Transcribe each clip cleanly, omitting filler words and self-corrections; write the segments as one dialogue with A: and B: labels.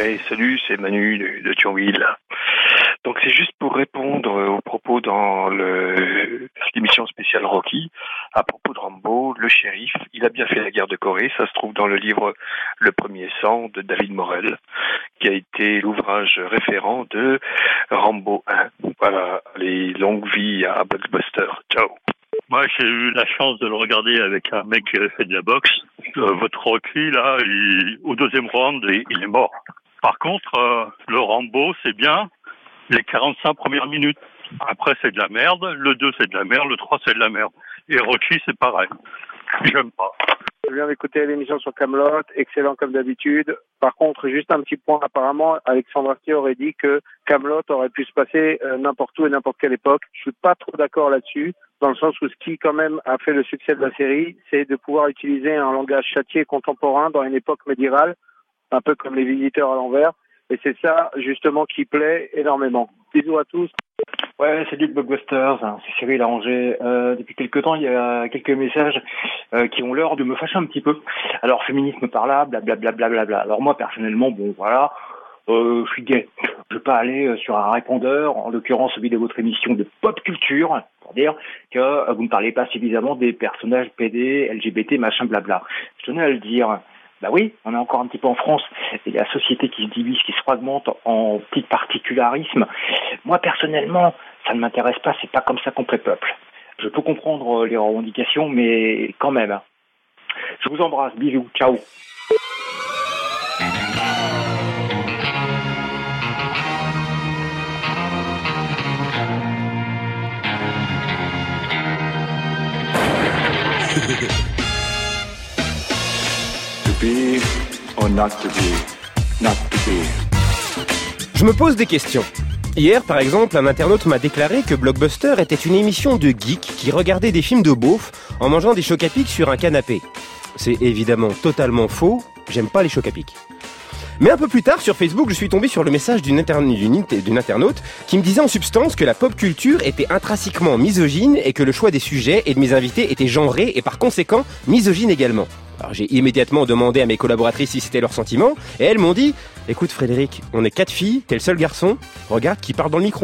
A: Ouais, salut, c'est Manu de Thionville. Donc c'est juste pour répondre aux propos dans l'émission spéciale Rocky, à propos de Rambo, le shérif, il a bien fait la guerre de Corée, ça se trouve dans le livre Le Premier Sang de David Morel, qui a été l'ouvrage référent de Rambo 1. Voilà, les longues vies à Blockbuster. Ciao.
B: Moi, j'ai eu la chance de le regarder avec un mec qui avait fait de la boxe. Votre Rocky, là, au deuxième round, il est mort. Par contre, le Rambo, c'est bien les 45 premières minutes. Après, c'est de la merde. Le 2, c'est de la merde. Le 3, c'est de la merde. Et Rocky, c'est pareil. J'aime pas.
C: Je viens d'écouter l'émission sur Kaamelott, excellent comme d'habitude. Par contre, juste un petit point, apparemment, Alexandre Astier aurait dit que Kaamelott aurait pu se passer n'importe où et n'importe quelle époque. Je suis pas trop d'accord là-dessus, dans le sens où ce qui, quand même, a fait le succès de la série, c'est de pouvoir utiliser un langage châtié contemporain dans une époque médiévale, un peu comme Les Visiteurs à l'envers. Et c'est ça, justement, qui plaît énormément. Bisous à tous.
D: Ouais, salut Blockbusters, c'est Cyril Arranger. Depuis quelques temps, il y a quelques messages qui ont l'air de me fâcher un petit peu. Alors, féminisme par là, blablabla. Alors moi, personnellement, bon, voilà, je suis gay. Je veux pas aller sur un répondeur, en l'occurrence celui de votre émission de pop culture, pour dire que vous ne parlez pas suffisamment des personnages PD, LGBT, machin, blabla. Je tenais à le dire. Bah oui, on est encore un petit peu en France, et la société qui se divise, qui se fragmente en petits particularismes. Moi, personnellement, ça ne m'intéresse pas, c'est pas comme ça qu'on prépeuple. Je peux comprendre les revendications, mais quand même. Je vous embrasse, bisous, ciao.
E: Be or not to be, not to be.
F: Je me pose des questions. Hier, par exemple, un internaute m'a déclaré que Blockbuster était une émission de geeks qui regardait des films de beauf en mangeant des chocs à pic sur un canapé. C'est évidemment totalement faux, j'aime pas les chocs à pic. Mais un peu plus tard, sur Facebook, je suis tombé sur le message d'une internaute qui me disait en substance que la pop culture était intrinsèquement misogyne et que le choix des sujets et de mes invités était genré et par conséquent misogyne également. Alors j'ai immédiatement demandé à mes collaboratrices si c'était leur sentiment et elles m'ont dit « Écoute Frédéric, on est 4 filles, t'es le seul garçon, regarde qui parle dans le micro. »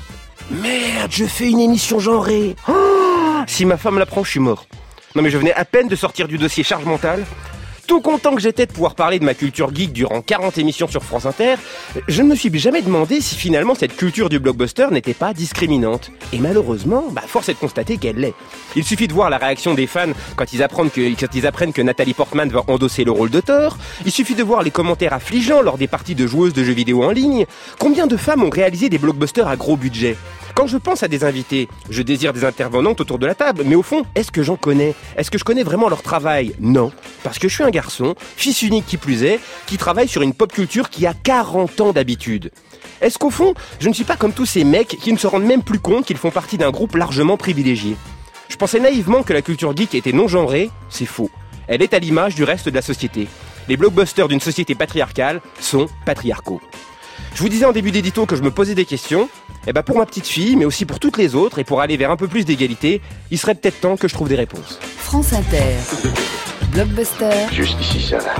F: Merde, je fais une émission genrée. Oh, si ma femme l'apprend, je suis mort. Non mais je venais à peine de sortir du dossier charge mentale. Tout content que j'étais de pouvoir parler de ma culture geek durant 40 émissions sur France Inter, je ne me suis jamais demandé si finalement cette culture du blockbuster n'était pas discriminante. Et malheureusement, force est de constater qu'elle l'est. Il suffit de voir la réaction des fans quand ils apprennent que Nathalie Portman va endosser le rôle de Thor. Il suffit de voir les commentaires affligeants lors des parties de joueuses de jeux vidéo en ligne. Combien de femmes ont réalisé des blockbusters à gros budget ? Quand je pense à des invités, je désire des intervenantes autour de la table, mais au fond, est-ce que j'en connais ? Est-ce que je connais vraiment leur travail ? Non, parce que je suis un garçon, fils unique qui plus est, qui travaille sur une pop culture qui a 40 ans d'habitude. Est-ce qu'au fond, je ne suis pas comme tous ces mecs qui ne se rendent même plus compte qu'ils font partie d'un groupe largement privilégié ? Je pensais naïvement que la culture geek était non genrée, c'est faux. Elle est à l'image du reste de la société. Les blockbusters d'une société patriarcale sont patriarcaux. Je vous disais en début d'édito que je me posais des questions. Pour ma petite fille, mais aussi pour toutes les autres, et pour aller vers un peu plus d'égalité, il serait peut-être temps que je trouve des réponses.
G: France Inter. Blockbuster.
E: Juste ici, ça va.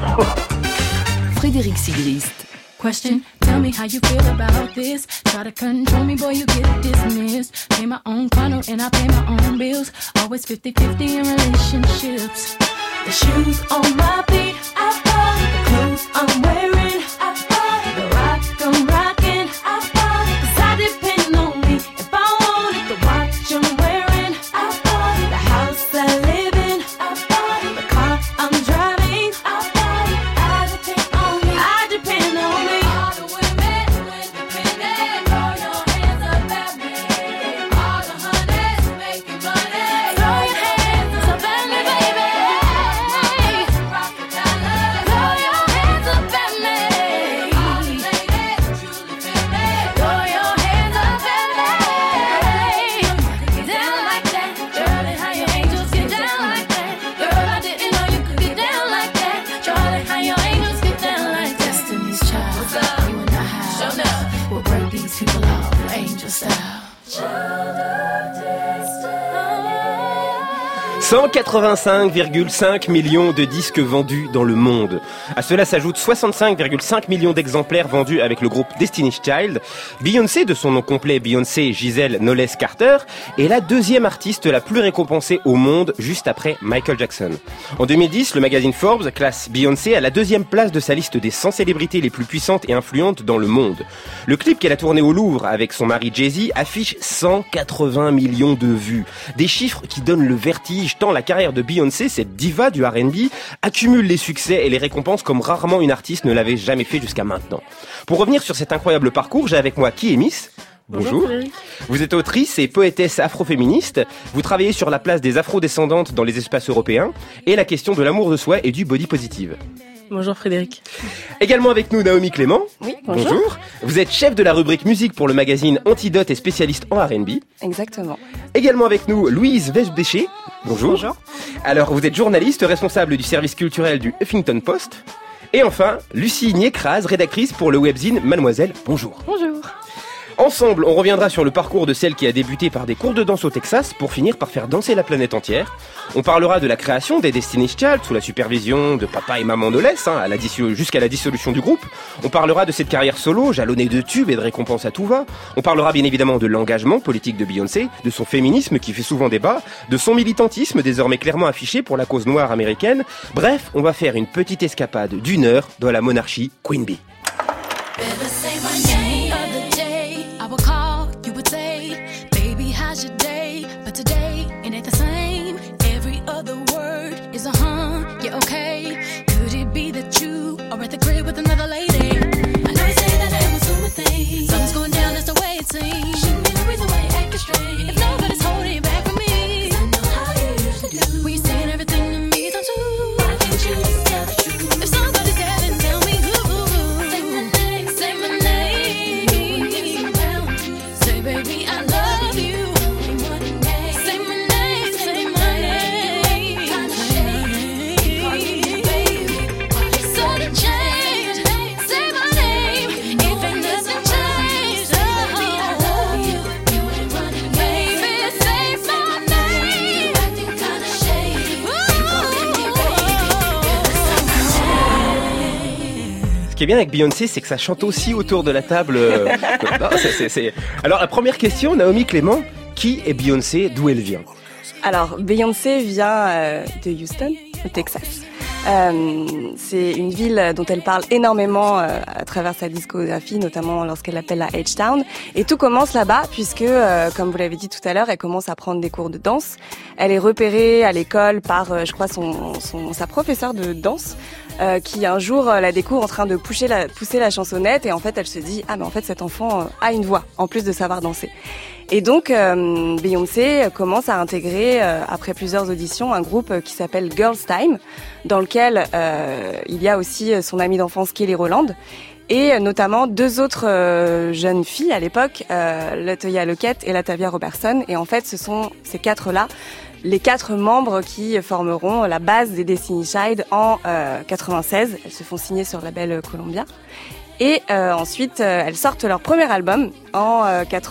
G: Frédéric Sigrist.
H: Question, tell me how you feel about this. Try to control me, boy, you get dismissed. Pay my own condo and I pay my own bills. Always 50-50 in relationships. The shoes on my feet, I bought. The clothes I'm wearing, I bought. The rock I'm rocking, I bought. 'Cause I depend on me. If I want it, the watch I'm wearing, I bought. The house I live in, I bought. The car I'm driving, I bought. I depend on me. I depend on me. All the women independent, throw your hands up at me. All the honeys making money, throw your hands up at me, baby. Rock the dollar.
F: 185,5 millions de disques vendus dans le monde. À cela s'ajoutent 65,5 millions d'exemplaires vendus avec le groupe Destiny's Child. Beyoncé, de son nom complet Beyoncé Giselle Knowles Carter, est la deuxième artiste la plus récompensée au monde, juste après Michael Jackson. En 2010, le magazine Forbes classe Beyoncé à la deuxième place de sa liste des 100 célébrités les plus puissantes et influentes dans le monde. Le clip qu'elle a tourné au Louvre avec son mari Jay-Z affiche 180 millions de vues. Des chiffres qui donnent le vertige tant la carrière de Beyoncé, cette diva du R&B, accumule les succès et les récompenses comme rarement une artiste ne l'avait jamais fait jusqu'à maintenant. Pour revenir sur cet incroyable parcours, j'ai avec moi Kiemis. Bonjour. Vous êtes autrice et poétesse afroféministe. Vous travaillez sur la place des afrodescendantes dans les espaces européens et la question de l'amour de soi et du body positive.
I: Bonjour Frédéric.
F: Également avec nous Naomi Clément.
J: Oui, bonjour.
F: Vous êtes chef de la rubrique musique pour le magazine Antidote et spécialiste en R&B.
J: Exactement.
F: Également avec nous Louise Vesbéché. Bonjour.
J: Bonjour.
F: Alors vous êtes journaliste responsable du service culturel du Huffington Post. Et enfin Lucie Niécraz, rédactrice pour le webzine Mademoiselle. Bonjour.
J: Bonjour.
F: Ensemble, on reviendra sur le parcours de celle qui a débuté par des cours de danse au Texas pour finir par faire danser la planète entière. On parlera de la création des Destiny's Child sous la supervision de papa et maman Knowles, jusqu'à la dissolution du groupe. On parlera de cette carrière solo, jalonnée de tubes et de récompenses à tout va. On parlera bien évidemment de l'engagement politique de Beyoncé, de son féminisme qui fait souvent débat, de son militantisme désormais clairement affiché pour la cause noire américaine. Bref, on va faire une petite escapade d'une heure dans la monarchie Queen Bee. Ce qui est bien avec Beyoncé, c'est que ça chante aussi autour de la table. Non, Alors la première question, Naomi Clément, qui est Beyoncé, d'où elle vient?
J: Alors Beyoncé vient de Houston, au Texas. C'est une ville dont elle parle énormément à travers sa discographie, notamment lorsqu'elle l'appelle la H-Town. Et tout commence là-bas puisque, comme vous l'avez dit tout à l'heure, elle commence à prendre des cours de danse. Elle est repérée à l'école par, je crois, sa professeure de danse, qui un jour la découvre en train de pousser la chansonnette. Et en fait, elle se dit, ah mais en fait cet enfant a une voix, en plus de savoir danser. Et donc, Beyoncé commence à intégrer, après plusieurs auditions, un groupe qui s'appelle Girls Time, dans lequel il y a aussi son amie d'enfance Kelly Rowland, et notamment deux autres jeunes filles à l'époque, LaToya Luckett et Latavia Robertson. Et en fait, ce sont ces quatre-là, les quatre membres qui formeront la base des Destiny's Child en 96. Elles se font signer sur le label Columbia. Et ensuite, elles sortent leur premier album en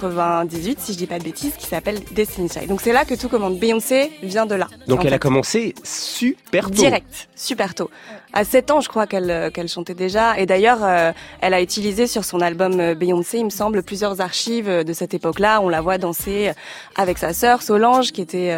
J: 98, si je dis pas de bêtises, qui s'appelle Destiny's Child. Donc c'est là que tout commence. Beyoncé vient de là.
F: Donc elle a commencé super tôt.
J: Direct, super tôt. À 7 ans, je crois qu'elle chantait déjà. Et d'ailleurs, elle a utilisé sur son album Beyoncé, il me semble, plusieurs archives de cette époque-là. On la voit danser avec sa sœur Solange, qui était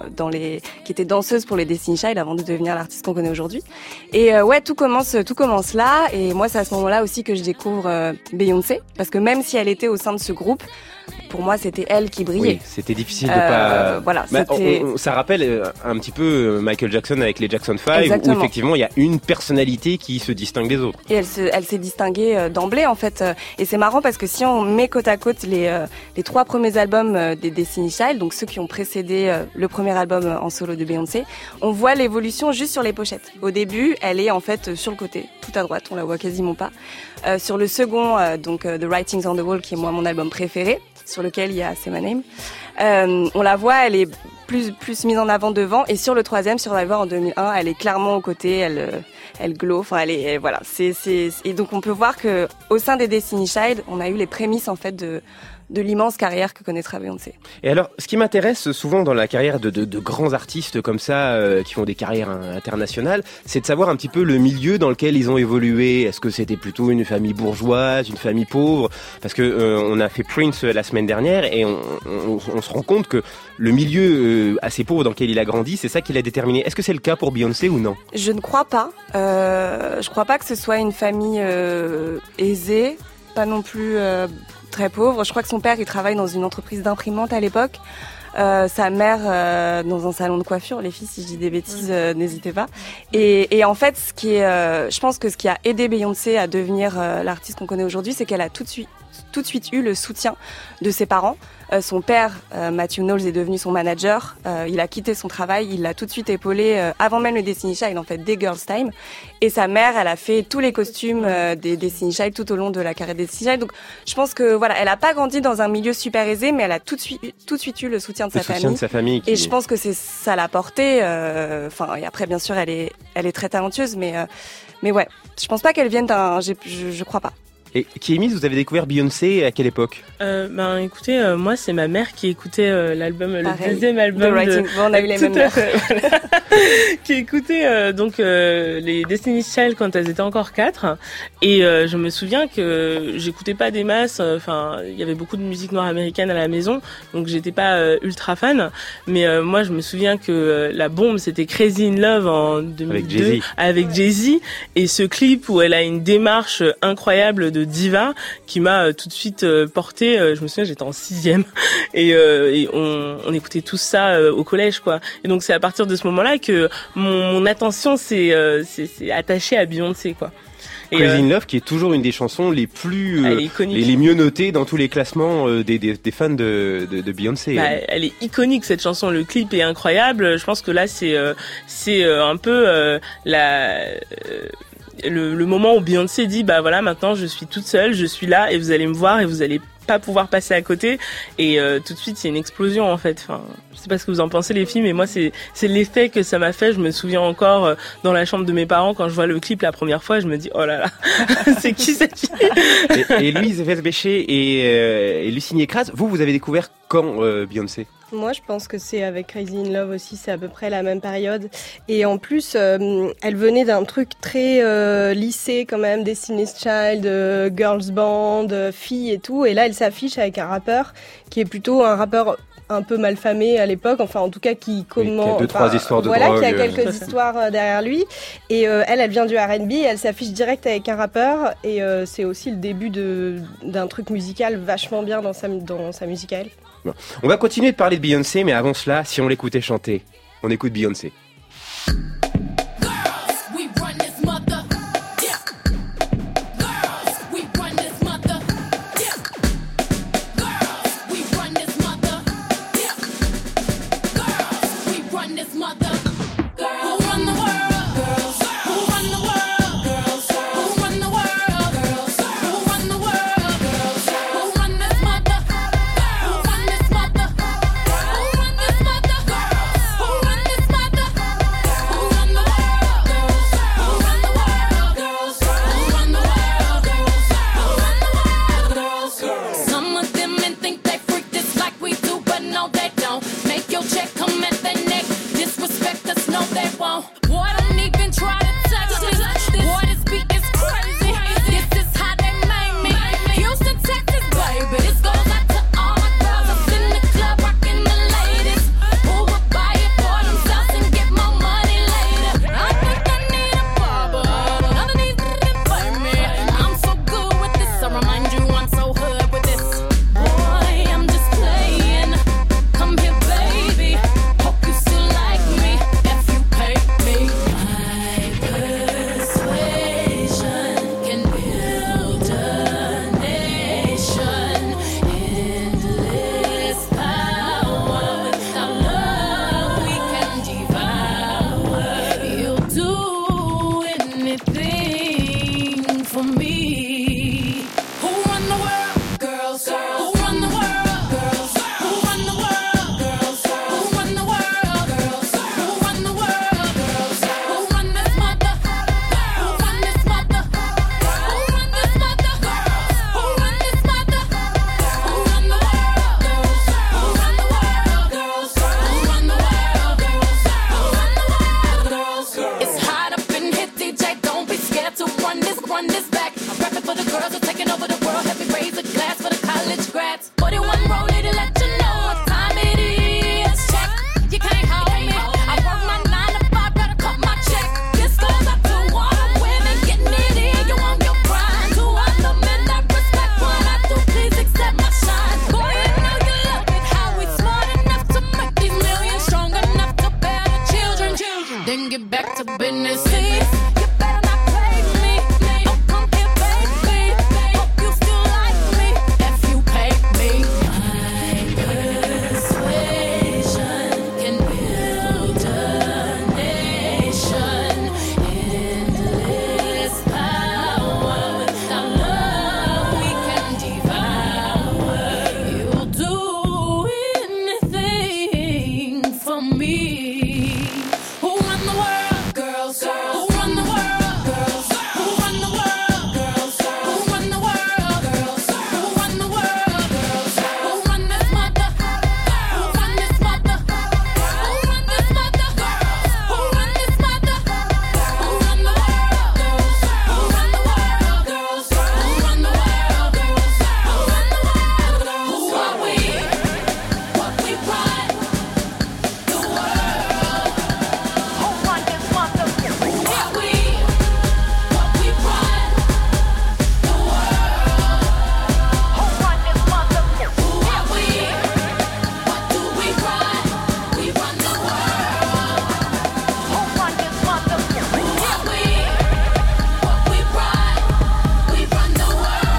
J: danseuse pour les Destiny's Child avant de devenir l'artiste qu'on connaît aujourd'hui. Et ouais, tout commence là. Et moi, c'est à ce moment-là aussi que je découvre Beyoncé, parce que même si elle était au sein de ce groupe, pour moi, c'était elle qui brillait.
F: Oui, c'était difficile de pas...
J: Voilà,
F: ça rappelle un petit peu Michael Jackson avec les Jackson 5,
J: Exactement.
F: Où effectivement, il y a une personnalité qui se distingue des autres.
J: Et elle s'est distinguée d'emblée, en fait. Et c'est marrant parce que si on met côte à côte les trois premiers albums des Destiny's Child, donc ceux qui ont précédé le premier album en solo de Beyoncé, on voit l'évolution juste sur les pochettes. Au début, elle est en fait sur le côté, tout à droite, on la voit quasiment pas. Sur le second, The Writings on the Wall, qui est moi mon album préféré, sur lequel il y a Say My Name, on la voit, elle est plus mise en avant devant, et sur le troisième, Survivor en 2001, elle est clairement aux côtés, elle glow, enfin voilà, et donc on peut voir que au sein des Destiny's Child, on a eu les prémices en fait de de l'immense carrière que connaîtra Beyoncé.
F: Et alors, ce qui m'intéresse souvent dans la carrière de grands artistes comme ça, qui font des carrières internationales, c'est de savoir un petit peu le milieu dans lequel ils ont évolué. Est-ce que c'était plutôt une famille bourgeoise, une famille pauvre? Parce que on a fait Prince la semaine dernière et on se rend compte que le milieu assez pauvre dans lequel il a grandi, c'est ça qui l'a déterminé. Est-ce que c'est le cas pour Beyoncé ou non?
J: Je ne crois pas. Je crois pas que ce soit une famille aisée, pas non plus très pauvre. Je crois que son père, il travaille dans une entreprise d'imprimante à l'époque. Sa mère dans un salon de coiffure. Les filles, si je dis des bêtises, n'hésitez pas. Et en fait, je pense que ce qui a aidé Beyoncé à devenir l'artiste qu'on connaît aujourd'hui, c'est qu'elle a tout de suite eu le soutien de ses parents. Son père, Matthew Knowles, est devenu son manager. Il a quitté son travail, il l'a tout de suite épaulé avant même le Destiny Child, en fait, dès Girls Time. Et sa mère, elle a fait tous les costumes des Destiny Child tout au long de la carrière des Destiny Child. Donc, je pense que voilà, elle a pas grandi dans un milieu super aisé, mais elle a tout de suite eu le soutien de sa famille. Et je pense que ça l'a portée. Et après, bien sûr, elle est très talentueuse, mais ouais, je pense pas qu'elle vienne je crois pas.
F: Et Kémis, vous avez découvert Beyoncé à quelle époque?
I: Écoutez, moi c'est ma mère qui écoutait l'album, le deuxième album
J: on a eu les mêmes mères.
I: Voilà. Qui écoutait les Destiny's Child quand elles étaient encore 4. Et je me souviens que j'écoutais pas des masses. Il y avait beaucoup de musique noire américaine à la maison, donc j'étais pas ultra fan. Mais moi je me souviens que la bombe c'était Crazy in Love en 2002 avec Jay-Z. Et ce clip où elle a une démarche incroyable de diva qui m'a tout de suite portée. Je me souviens, j'étais en 6e et on écoutait tout ça au collège, quoi. Et donc c'est à partir de ce moment-là que mon attention s'est attachée à Beyoncé, quoi.
F: Crazy in Love, qui est toujours une des chansons les plus les mieux notées dans tous les clements des fans de Beyoncé.
I: Elle est iconique, cette chanson. Le clip est incroyable. Je pense que là c'est un peu le moment où Beyoncé dit voilà, maintenant je suis toute seule, je suis là et vous allez me voir et vous allez pas pouvoir passer à côté. Et tout de suite il y a une explosion, en fait. Je sais pas ce que vous en pensez, les filles, mais moi c'est l'effet que ça m'a fait. Je me souviens encore dans la chambre de mes parents, quand je vois le clip la première fois, je me dis oh là là, c'est qui cette fille?
F: Et Louise Vesbéché et Lucie Kras, vous avez découvert quand Beyoncé?
K: Moi, je pense que c'est avec Crazy in Love aussi, c'est à peu près la même période. Et en plus, elle venait d'un truc très lycée quand même, Destiny's Child, girls band, filles et tout. Et là, elle s'affiche avec un rappeur qui est plutôt un rappeur un peu malfamé à l'époque, enfin en tout cas qui
F: a trois histoires de drogue.
K: Voilà, qui a quelques histoires derrière lui. Et elle vient du R&B, elle s'affiche direct avec un rappeur. Et c'est aussi le début d'un truc musical vachement bien dans sa musique à elle.
F: On va continuer de parler de Beyoncé, mais avant cela, si on l'écoutait chanter, on écoute Beyoncé.
H: run this back. I'm rapping for the girls who are taking over the world. Help me raise a glass for the college grads. 41 rollie to let you know what time it is. Check, you can't hold me. I work my 9 to 5, gotta cut my check. This goes up to all the women getting it in. You want your grind. To all the men that respect what I do, please accept my shine. Go ahead, now you look at how we smart enough to make these millions, strong enough to bear the children. Then get back to business. You better not play me. Oh, come here, baby. Hope you still like me if you pay me. My persuasion can build a nation. Endless power. Without love, we can devour. You'll do anything for me. Who run the world? Girls. Who run the world? Girls. Who run the world? Girls. Who run the world? Girls. Who run the world? Girls. Who run this mother? Who run this mother? Who run this mother? Who run this mother? Who run the world? Girls. Who run the world? Girls. Who run the world? Girls. Who run the world? Who are we? What we run? The world. Who run this mother? Who are we? What we run? The world. Who run this mother? Who are we? What do we run? We run the world. Who run this mother? Who are we? What we run? We run the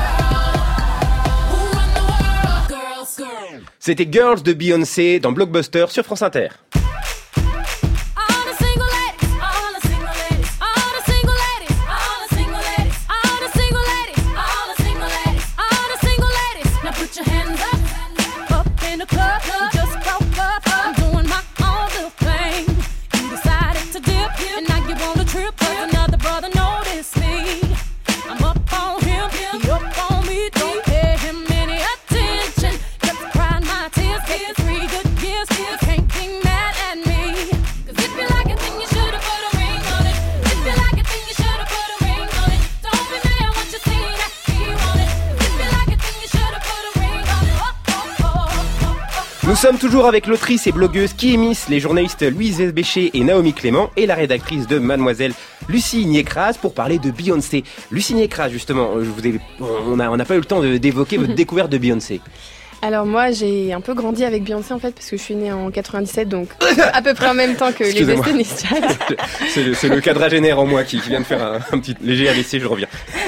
H: world. Who run the world? Girls.
F: C'était Girls de Beyoncé dans Blockbuster sur France Inter.
H: All the single ladies, all the single ladies, all the single ladies, all the single ladies, all the single ladies, all the single ladies, all the single ladies. Now put your hands up in the club. You just broke up. I'm doing my own little thing. You decided to dip, and now you want a trip. 'Cause another brother noticed me. I'm up on him, he up on me. Don't pay him any attention. Just crying my tears. Get 3 good years. Can't be mad at me. 'Cause if you like it, then you should've put a ring on it. If you like it, then you should've put a ring on it. Don't be mad what you see that he want it. If you like it, then you should've put a ring on it. Oh, oh, oh, oh, oh.
F: Nous sommes toujours avec l'autrice et blogueuse qui émisse, les journalistes Louise Bécher et Naomi Clément et la rédactrice de Mademoiselle Lucie Niécrase pour parler de Beyoncé. Lucie Niécrase, justement, on n'a pas eu le temps d'évoquer votre découverte de Beyoncé.
L: Alors moi j'ai un peu grandi avec Beyoncé en fait parce que je suis née en 97 donc à peu près en même temps que les
F: Excusez-moi.
L: Destiny's Child.
F: C'est le quadragénaire en moi qui vient de faire un petit léger AVC, je reviens.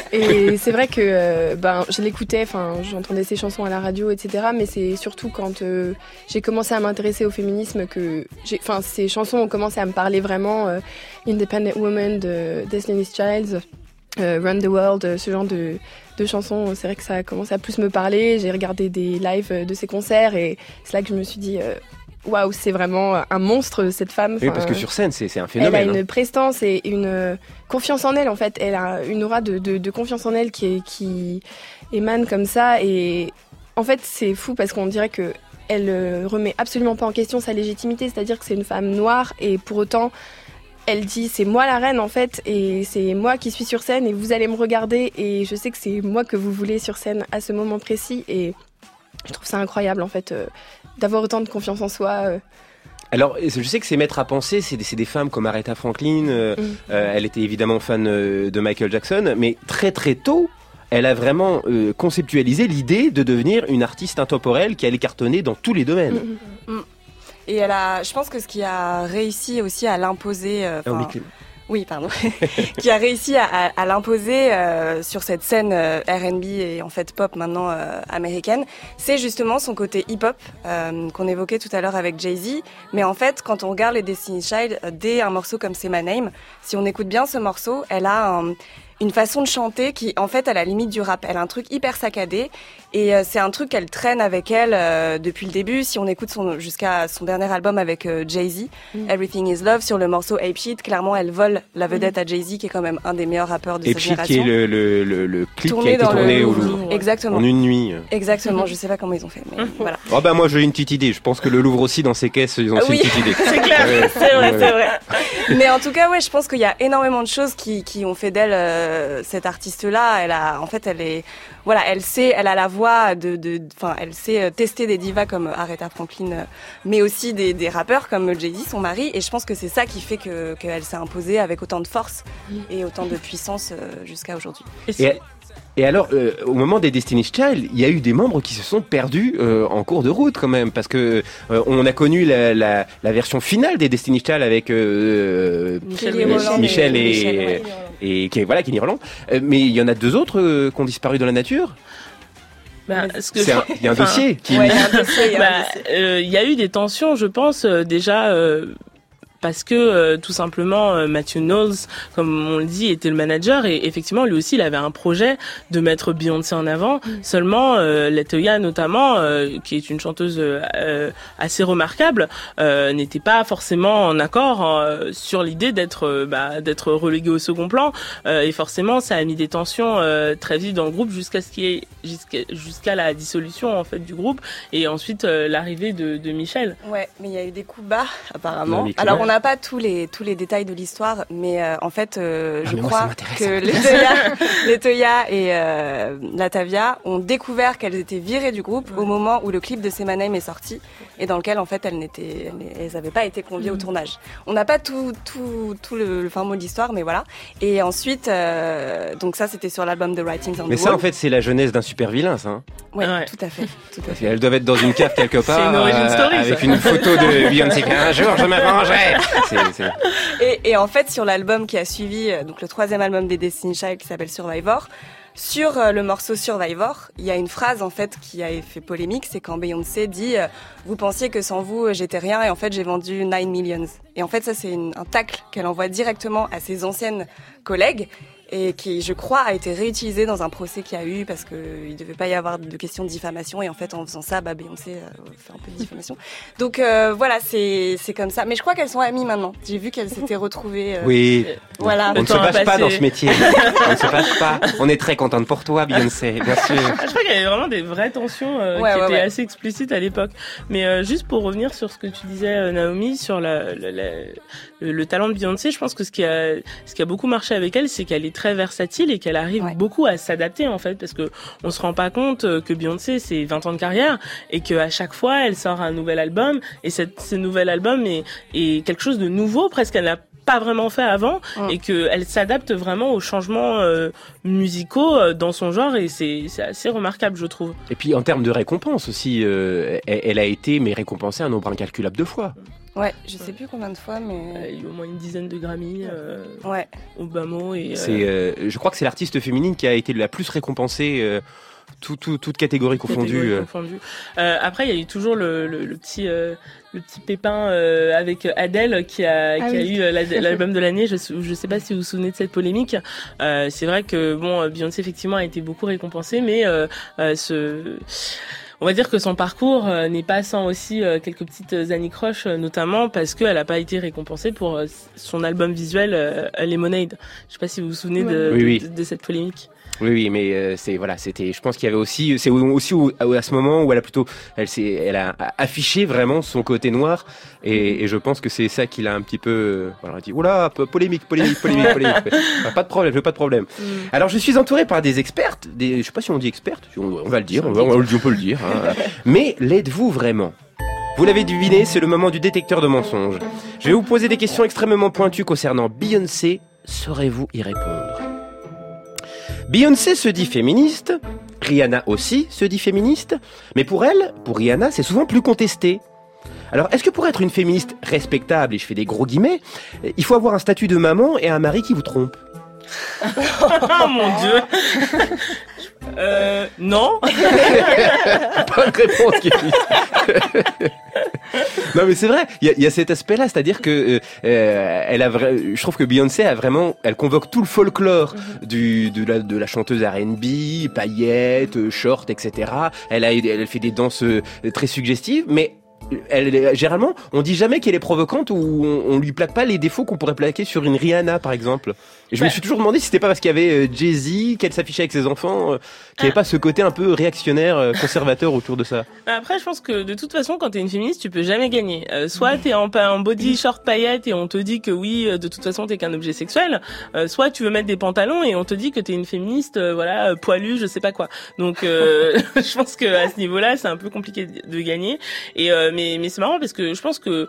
L: Et c'est vrai que je l'écoutais, enfin j'entendais ses chansons à la radio etc. Mais c'est surtout quand j'ai commencé à m'intéresser au féminisme que ces chansons ont commencé à me parler vraiment. Independent Woman de Destiny's Child, Run the World, ce genre de chansons, c'est vrai que ça a commencé à plus me parler. J'ai regardé des lives de ses concerts et c'est là que je me suis dit waouh, c'est vraiment un monstre cette femme.
F: Oui, parce que sur scène, c'est un phénomène.
L: Elle a une prestance et une confiance en elle en fait. Elle a une aura de confiance en elle qui émane comme ça et en fait c'est fou parce qu'on dirait que elle remet absolument pas en question sa légitimité, c'est-à-dire que c'est une femme noire et pour autant elle dit c'est moi la reine en fait et c'est moi qui suis sur scène et vous allez me regarder et je sais que c'est moi que vous voulez sur scène à ce moment précis et je trouve ça incroyable en fait d'avoir autant de confiance en soi.
F: Alors, je sais que c'est maître à penser, c'est des femmes comme Aretha Franklin, elle était évidemment fan de Michael Jackson, mais très très tôt, elle a vraiment conceptualisé l'idée de devenir une artiste intemporelle qui allait cartonner dans tous les domaines.
J: Et je pense que ce qui a réussi aussi à l'imposer, qui a réussi à l'imposer sur cette scène R&B et en fait pop maintenant américaine, c'est justement son côté hip-hop qu'on évoquait tout à l'heure avec Jay-Z. Mais en fait, quand on regarde les Destiny's Child, dès un morceau comme Say My Name, si on écoute bien ce morceau, elle a une façon de chanter qui, en fait, à la limite du rap. Elle a un truc hyper saccadé et c'est un truc qu'elle traîne avec elle depuis le début. Si on écoute jusqu'à son dernier album avec Jay-Z, Everything Is Love, sur le morceau Ape Shit, clairement, elle vole la vedette à Jay-Z, qui est quand même un des meilleurs rappeurs de cette génération.
F: Ape Shit, qui est le clip qui a été tourné au Louvre.
J: Exactement.
F: En une nuit.
J: Exactement. Je sais pas comment ils ont fait, mais voilà.
F: Oh bah moi j'ai une petite idée. Je pense que le Louvre aussi dans ses caisses ils ont aussi une petite idée.
J: C'est clair. C'est vrai. Mais en tout cas, ouais, je pense qu'il y a énormément de choses qui ont fait d'elle cette artiste-là. Elle a la voix elle sait tester des divas comme Aretha Franklin, mais aussi des rappeurs comme Jay-Z, son mari. Et je pense que c'est ça qui fait qu'elle s'est imposée avec autant de force et autant de puissance jusqu'à aujourd'hui.
F: Et alors, au moment des Destiny's Child, il y a eu des membres qui se sont perdus en cours de route quand même, parce que on a connu la version finale des Destiny's Child avec Michel et Kenny Roland. Mais il y en a 2 autres qui ont disparu dans la nature.
I: Il
F: y a un dossier qui...
I: il y a eu des tensions, je pense, déjà... parce que tout simplement Matthew Knowles, comme on le dit, était le manager et effectivement lui aussi il avait un projet de mettre Beyoncé en avant. Seulement Latoya notamment, qui est une chanteuse assez remarquable, n'était pas forcément en accord sur l'idée d'être reléguée au second plan et forcément ça a mis des tensions très vives dans le groupe jusqu'à la dissolution en fait du groupe et ensuite l'arrivée de Michel. Ouais,
J: mais il y a eu des coups bas apparemment. Alors on n'a pas tous les détails de l'histoire, mais en fait, je crois que Latoya et Latavia ont découvert qu'elles étaient virées du groupe au moment où le clip de Say My Name est sorti et dans lequel en fait elles n'avaient pas été conviées au tournage. On n'a pas tout le fin mot de l'histoire, mais voilà. Et ensuite, donc ça c'était sur l'album The Writings on the Wall.
F: Mais ça en fait c'est la jeunesse d'un super vilain, ça. Hein.
J: Ouais, tout à fait.
F: Elles doivent être dans une cave quelque part.
I: C'est une origin story,
F: avec une photo de Beyoncé. Un jour je me vengerai.
J: Et en fait, sur l'album qui a suivi, donc le 3e album des Destiny's Child qui s'appelle Survivor, sur le morceau Survivor, il y a une phrase en fait qui a fait polémique, c'est quand Beyoncé dit vous pensiez que sans vous j'étais rien et en fait j'ai vendu 9 millions. Et en fait ça c'est un tacle qu'elle envoie directement à ses anciennes collègues et qui, je crois, a été réutilisé dans un procès qu'il y a eu parce qu'il devait pas y avoir de question de diffamation et en fait en faisant ça, Beyoncé fait un peu de diffamation. Donc voilà, c'est comme ça. Mais je crois qu'elles sont amies maintenant. J'ai vu qu'elles s'étaient retrouvées.
F: Oui.
J: Voilà.
F: On ne se fâche pas dans ce métier. On ne se fâche pas. On est très contente pour toi, Beyoncé, bien sûr.
I: Je crois qu'il y avait vraiment des vraies tensions qui étaient assez explicites à l'époque. Mais juste pour revenir sur ce que tu disais, Naomi, sur le talent de Beyoncé, je pense que ce qui a beaucoup marché avec elle, c'est qu'elle est très versatile et qu'elle arrive beaucoup à s'adapter en fait, parce que on se rend pas compte que Beyoncé c'est 20 ans de carrière et que à chaque fois elle sort un nouvel album et ce nouvel album est quelque chose de nouveau, presque elle n'a pas vraiment fait avant et qu'elle s'adapte vraiment aux changements musicaux dans son genre et c'est assez remarquable je trouve.
F: Et puis en termes de récompense aussi, elle a été récompensée un nombre incalculable de fois.
J: Ouais, je sais plus combien de fois, mais...
I: Il y a au moins une dizaine de Grammy au Bamo. Et,
F: je crois que c'est l'artiste féminine qui a été la plus récompensée, toute catégorie confondue.
I: Après, il y a eu toujours le petit pépin avec Adele qui a eu l'album de l'année. Je sais pas si vous vous souvenez de cette polémique. C'est vrai que Beyoncé effectivement a été beaucoup récompensée, mais on va dire que son parcours n'est pas sans aussi quelques petites anicroches, notamment parce qu'elle n'a pas été récompensée pour son album visuel Lemonade. Je sais pas si vous vous souvenez de cette polémique.
F: Oui, mais c'était. Je pense qu'il y avait aussi, c'est aussi à ce moment où elle a affiché vraiment son côté noir, et je pense que c'est ça qui l'a un petit peu, dit oula, polémique. Pas de problème. Alors je suis entouré par des expertes, je sais pas si on dit expertes, on va le dire, on peut le dire. Hein. Mais l'êtes-vous vraiment ? Vous l'avez deviné, c'est le moment du détecteur de mensonges. Je vais vous poser des questions extrêmement pointues concernant Beyoncé. Saurez-vous y répondre ? Beyoncé se dit féministe, Rihanna aussi se dit féministe, mais pour Rihanna, c'est souvent plus contesté. Alors, est-ce que pour être une féministe respectable, et je fais des gros guillemets, il faut avoir un statut de maman et un mari qui vous trompe ?
I: Oh mon Dieu. Non.
F: Bonne réponse, Kelly. Non mais c'est vrai, il y a cet aspect-là, c'est-à-dire que je trouve que Beyoncé elle convoque tout le folklore de la chanteuse R&B, paillettes, short, etc. Elle fait des danses très suggestives, mais généralement, on dit jamais qu'elle est provocante ou on lui plaque pas les défauts qu'on pourrait plaquer sur une Rihanna, par exemple. Et je me suis toujours demandé si c'était pas parce qu'il y avait Jay-Z, qu'elle s'affichait avec ses enfants, qu'il n'y avait pas ce côté un peu réactionnaire, conservateur autour de ça.
I: Après, je pense que de toute façon, quand t'es une féministe, tu peux jamais gagner. Soit t'es en body short paillettes et on te dit que oui, de toute façon, t'es qu'un objet sexuel. Soit tu veux mettre des pantalons et on te dit que t'es une féministe, poilue, je sais pas quoi. Donc, je pense que à ce niveau-là, c'est un peu compliqué de gagner. Et mais c'est marrant parce que je pense que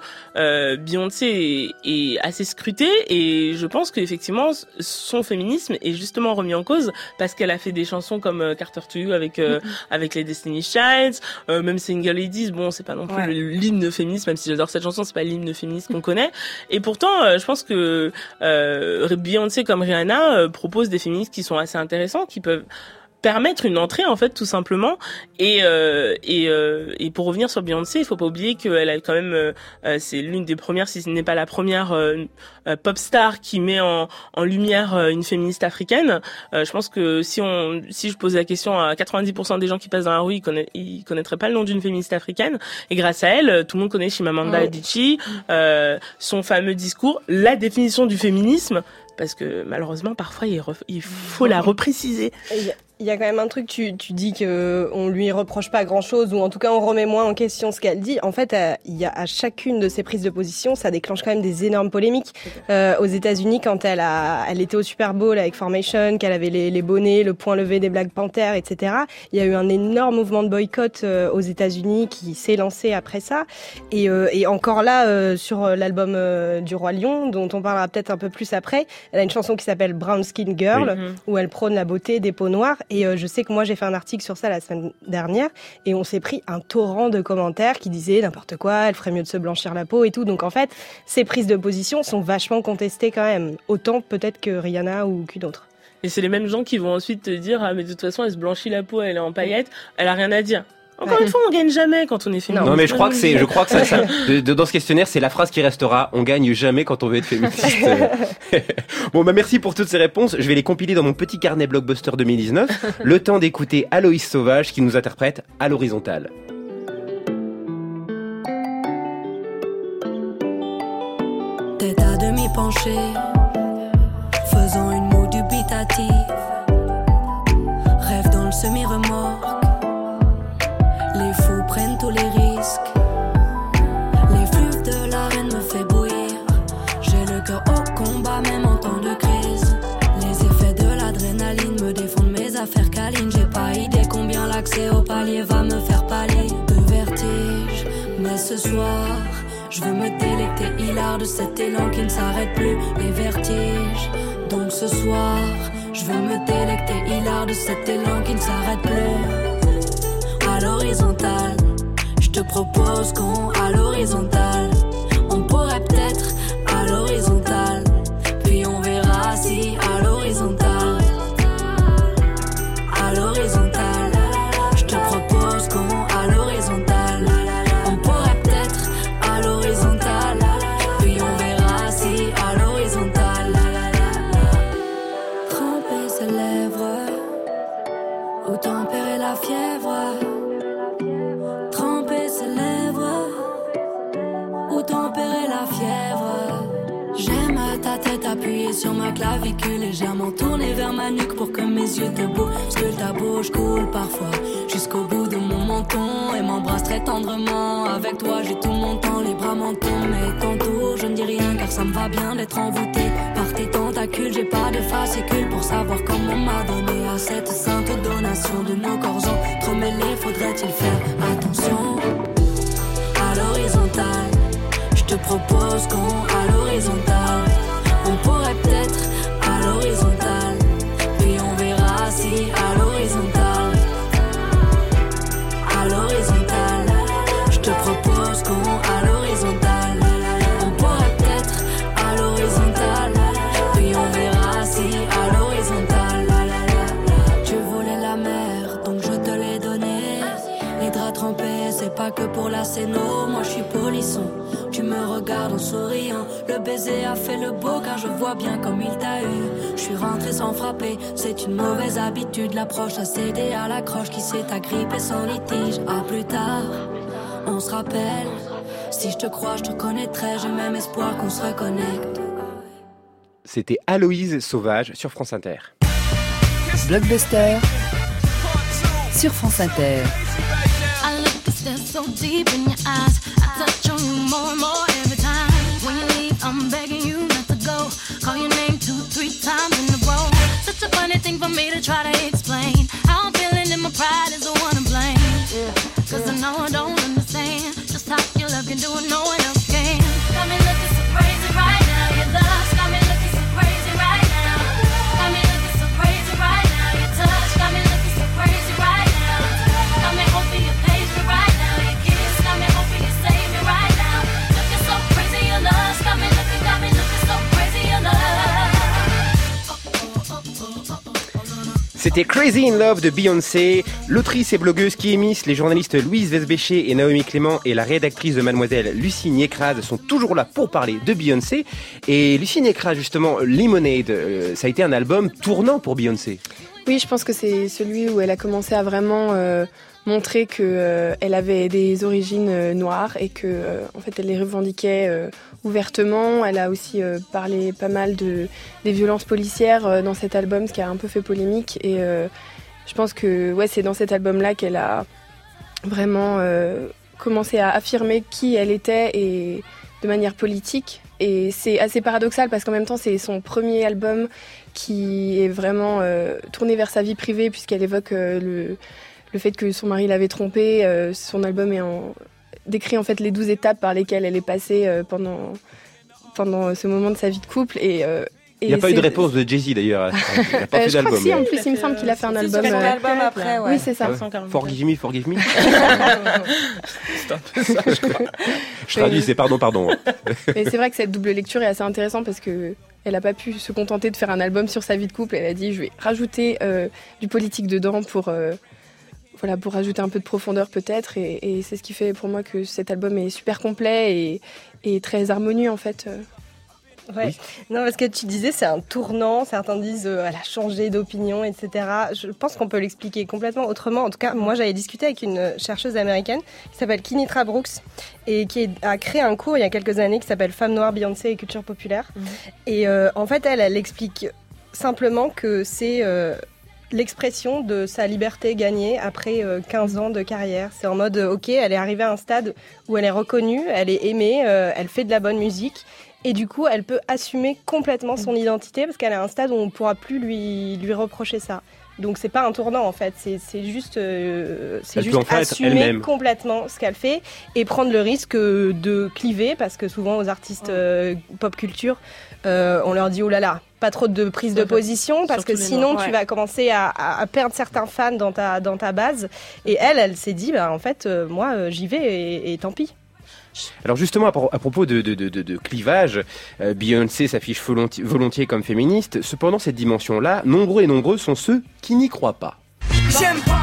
I: Beyoncé est assez scrutée et je pense qu'effectivement son féminisme est justement remis en cause parce qu'elle a fait des chansons comme Carter to You avec les Destiny's Child, même Single Ladies, bon c'est pas non plus l'hymne féministe, même si j'adore cette chanson, c'est pas l'hymne féministe qu'on connaît. Et pourtant je pense que Beyoncé comme Rihanna propose des féministes qui sont assez intéressants, qui peuvent permettre une entrée en fait tout simplement et pour revenir sur Beyoncé, il faut pas oublier qu'elle a quand même c'est l'une des premières, si ce n'est pas la première pop star qui met en lumière une féministe africaine. Je pense que si je posais la question à 90% des gens qui passent dans la rue, ils connaîtraient pas le nom d'une féministe africaine, et grâce à elle, tout le monde connaît Chimamanda Adichie, son fameux discours, la définition du féminisme, parce que malheureusement parfois il faut la repréciser.
K: Il y a quand même un truc, tu dis que on lui reproche pas grand-chose, ou en tout cas on remet moins en question ce qu'elle dit. En fait, il y a à chacune de ses prises de position, ça déclenche quand même des énormes polémiques. Aux États-Unis, quand elle était au Super Bowl avec Formation, qu'elle avait les bonnets, le point levé des Black Panthers, etc. Il y a eu un énorme mouvement de boycott aux États-Unis qui s'est lancé après ça. Et encore là, sur l'album du Roi Lion, dont on parlera peut-être un peu plus après, elle a une chanson qui s'appelle Brown Skin Girl, où elle prône la beauté des peaux noires. Et je sais que moi j'ai fait un article sur ça la semaine dernière et on s'est pris un torrent de commentaires qui disaient n'importe quoi, elle ferait mieux de se blanchir la peau et tout. Donc en fait, ces prises de position sont vachement contestées quand même, autant peut-être que Rihanna ou qu'une autre.
I: Et c'est les mêmes gens qui vont ensuite te dire mais de toute façon elle se blanchit la peau, elle est en paillettes, elle a rien à dire. Encore une fois, on gagne jamais quand on est féministe.
F: Non, mais je crois que ça, dans ce questionnaire, c'est la phrase qui restera. On gagne jamais quand on veut être féministe. Bon, merci pour toutes ces réponses. Je vais les compiler dans mon petit carnet Blockbuster 2019. Le temps d'écouter Aloïs Sauvage qui nous interprète à l'horizontale.
M: Tête à demi penchée, faisant une moue dubitative. Rêve dans le semi-remorque. Les fous prennent tous les risques. L'effluve de l'arène me fait bouillir. J'ai le cœur au combat même en temps de crise. Les effets de l'adrénaline me défendent mes affaires câlines. J'ai pas idée combien l'accès au palier va me faire pâlir de vertige. Mais ce soir, je veux me délecter hilar de cet élan qui ne s'arrête plus. Les vertiges. Donc ce soir, je veux me délecter hilar de cet élan qui ne s'arrête plus. À l'horizontale, je te propose qu'on à l'horizontale. On pourrait peut-être à l'horizontale, puis on verra si à l'horizontale. À l'horizontale, je te propose qu'on à l'horizontale. On pourrait peut-être à l'horizontale, puis on verra si à l'horizontale. Tremper ses lèvres ou tempérer la fièvre. Tempérer la fièvre. J'aime ta tête appuyée sur ma clavicule, légèrement tournée vers ma nuque pour que mes yeux te bouffent. Que ta bouche coule parfois jusqu'au bout de mon menton et m'embrasse très tendrement. Avec toi j'ai tout mon temps, les bras m'en tombent. Mais t'entoure, je ne dis rien car ça me va bien d'être envoûté par tes tentacules. J'ai pas de fascicule pour savoir comment m'a donné à cette sainte donation de nos corps entremêlés. Faudrait-il faire attention à l'horizontale? Je te propose qu'on à l'horizontale. On pourrait peut-être à l'horizontale, puis on verra si à l'horizontale. À l'horizontale, je te propose qu'on à l'horizontale. On pourrait peut-être à l'horizontale, puis on verra si à l'horizontale. Tu voulais la mer, donc je te l'ai donnée. Les draps trempés, c'est pas que pour la scéno. Moi je suis polisson. Tu me regardes en souriant. Le baiser a fait le beau car je vois bien comme il t'a eu. Je suis rentrée sans frapper, c'est une mauvaise habitude. L'approche a cédé à l'accroche qui s'est agrippée sans litige. À plus tard, on se rappelle Si je te crois, je te connaîtrai, j'ai même espoir qu'on se reconnecte.
F: C'était Aloïse Sauvage sur France Inter.
G: Blockbuster sur France Inter.
H: I look to stare so deep in your eyes. I touch on you more and more every time. When you leave, I'm begging you not to go. Call your name 2-3 times in a row. Such a funny thing for me to try to explain. How I'm feeling and my pride is the one to blame. Yeah. Cause I know I don't understand just how your love can do it, no one else can. Got me looking so crazy right now. Your love's got me looking so crazy right now. Got me looking so crazy right now. Your touch got me looking so crazy right now. Got me hoping you page me right now. Your kiss got me hoping you save me right now. Looking so crazy, your love's got me looking so crazy, your love.
F: C'était Crazy in Love de Beyoncé. L'autrice et blogueuse qui émisse, les journalistes Louise Vesbéché et Naomi Clément et la rédactrice de Mademoiselle Lucie Niécrase sont toujours là pour parler de Beyoncé. Et Lucie Niécrase, justement, Lemonade, ça a été un album tournant pour Beyoncé.
L: Oui, je pense que c'est celui où elle a commencé à vraiment montrer que elle avait des origines noires et que en fait elle les revendiquait ouvertement. Elle a aussi parlé pas mal des violences policières dans cet album, ce qui a un peu fait polémique. Et je pense que c'est dans cet album-là qu'elle a vraiment commencé à affirmer qui elle était et de manière politique. Et c'est assez paradoxal parce qu'en même temps c'est son premier album qui est vraiment tourné vers sa vie privée, puisqu'elle évoque le fait que son mari l'avait trompée. Son album décrit en fait les 12 étapes par lesquelles elle est passée pendant ce moment de sa vie de couple.
F: Il n'y a pas eu de réponse de Jay-Z d'ailleurs. Il n'a pas fait d'album.
L: Je crois que si, en plus il me semble qu'il a fait un album.
J: Un album après, ouais.
L: Oui, c'est ça.
F: Forgive me. C'est un peu ça, je crois. Je traduis, c'est pardon.
L: Mais c'est vrai que cette double lecture est assez intéressante parce que elle n'a pas pu se contenter de faire un album sur sa vie de couple. Elle a dit, je vais rajouter du politique dedans pour rajouter un peu de profondeur peut-être. Et c'est ce qui fait pour moi que cet album est super complet et très harmonieux en fait.
K: Ouais. Oui. Non, parce que tu disais c'est un tournant, certains disent elle a changé d'opinion, etc. Je pense qu'on peut l'expliquer complètement autrement. En tout cas, moi j'avais discuté avec une chercheuse américaine qui s'appelle Kinitra Brooks et qui a créé un cours il y a quelques années qui s'appelle Femmes noires, Beyoncé et culture populaire. Et en fait, elle explique simplement que c'est l'expression de sa liberté gagnée après 15 ans de carrière. C'est en mode, ok, elle est arrivée à un stade où elle est reconnue, elle est aimée, elle fait de la bonne musique. Et du coup, elle peut assumer complètement son identité parce qu'elle est à un stade où on ne pourra plus lui reprocher ça. Donc, c'est pas un tournant en fait, c'est juste assumer complètement ce qu'elle fait et prendre le risque de cliver parce que souvent aux artistes pop culture, on leur dit oh là là, pas trop de prise de position parce que sinon tu vas commencer à perdre certains fans dans ta base. Et elle s'est dit en fait, moi j'y vais et tant pis.
F: Alors justement, à propos de clivage, Beyoncé s'affiche volontiers comme féministe. Cependant, cette dimension-là, nombreux sont ceux qui n'y croient pas.
N: J'aime pas.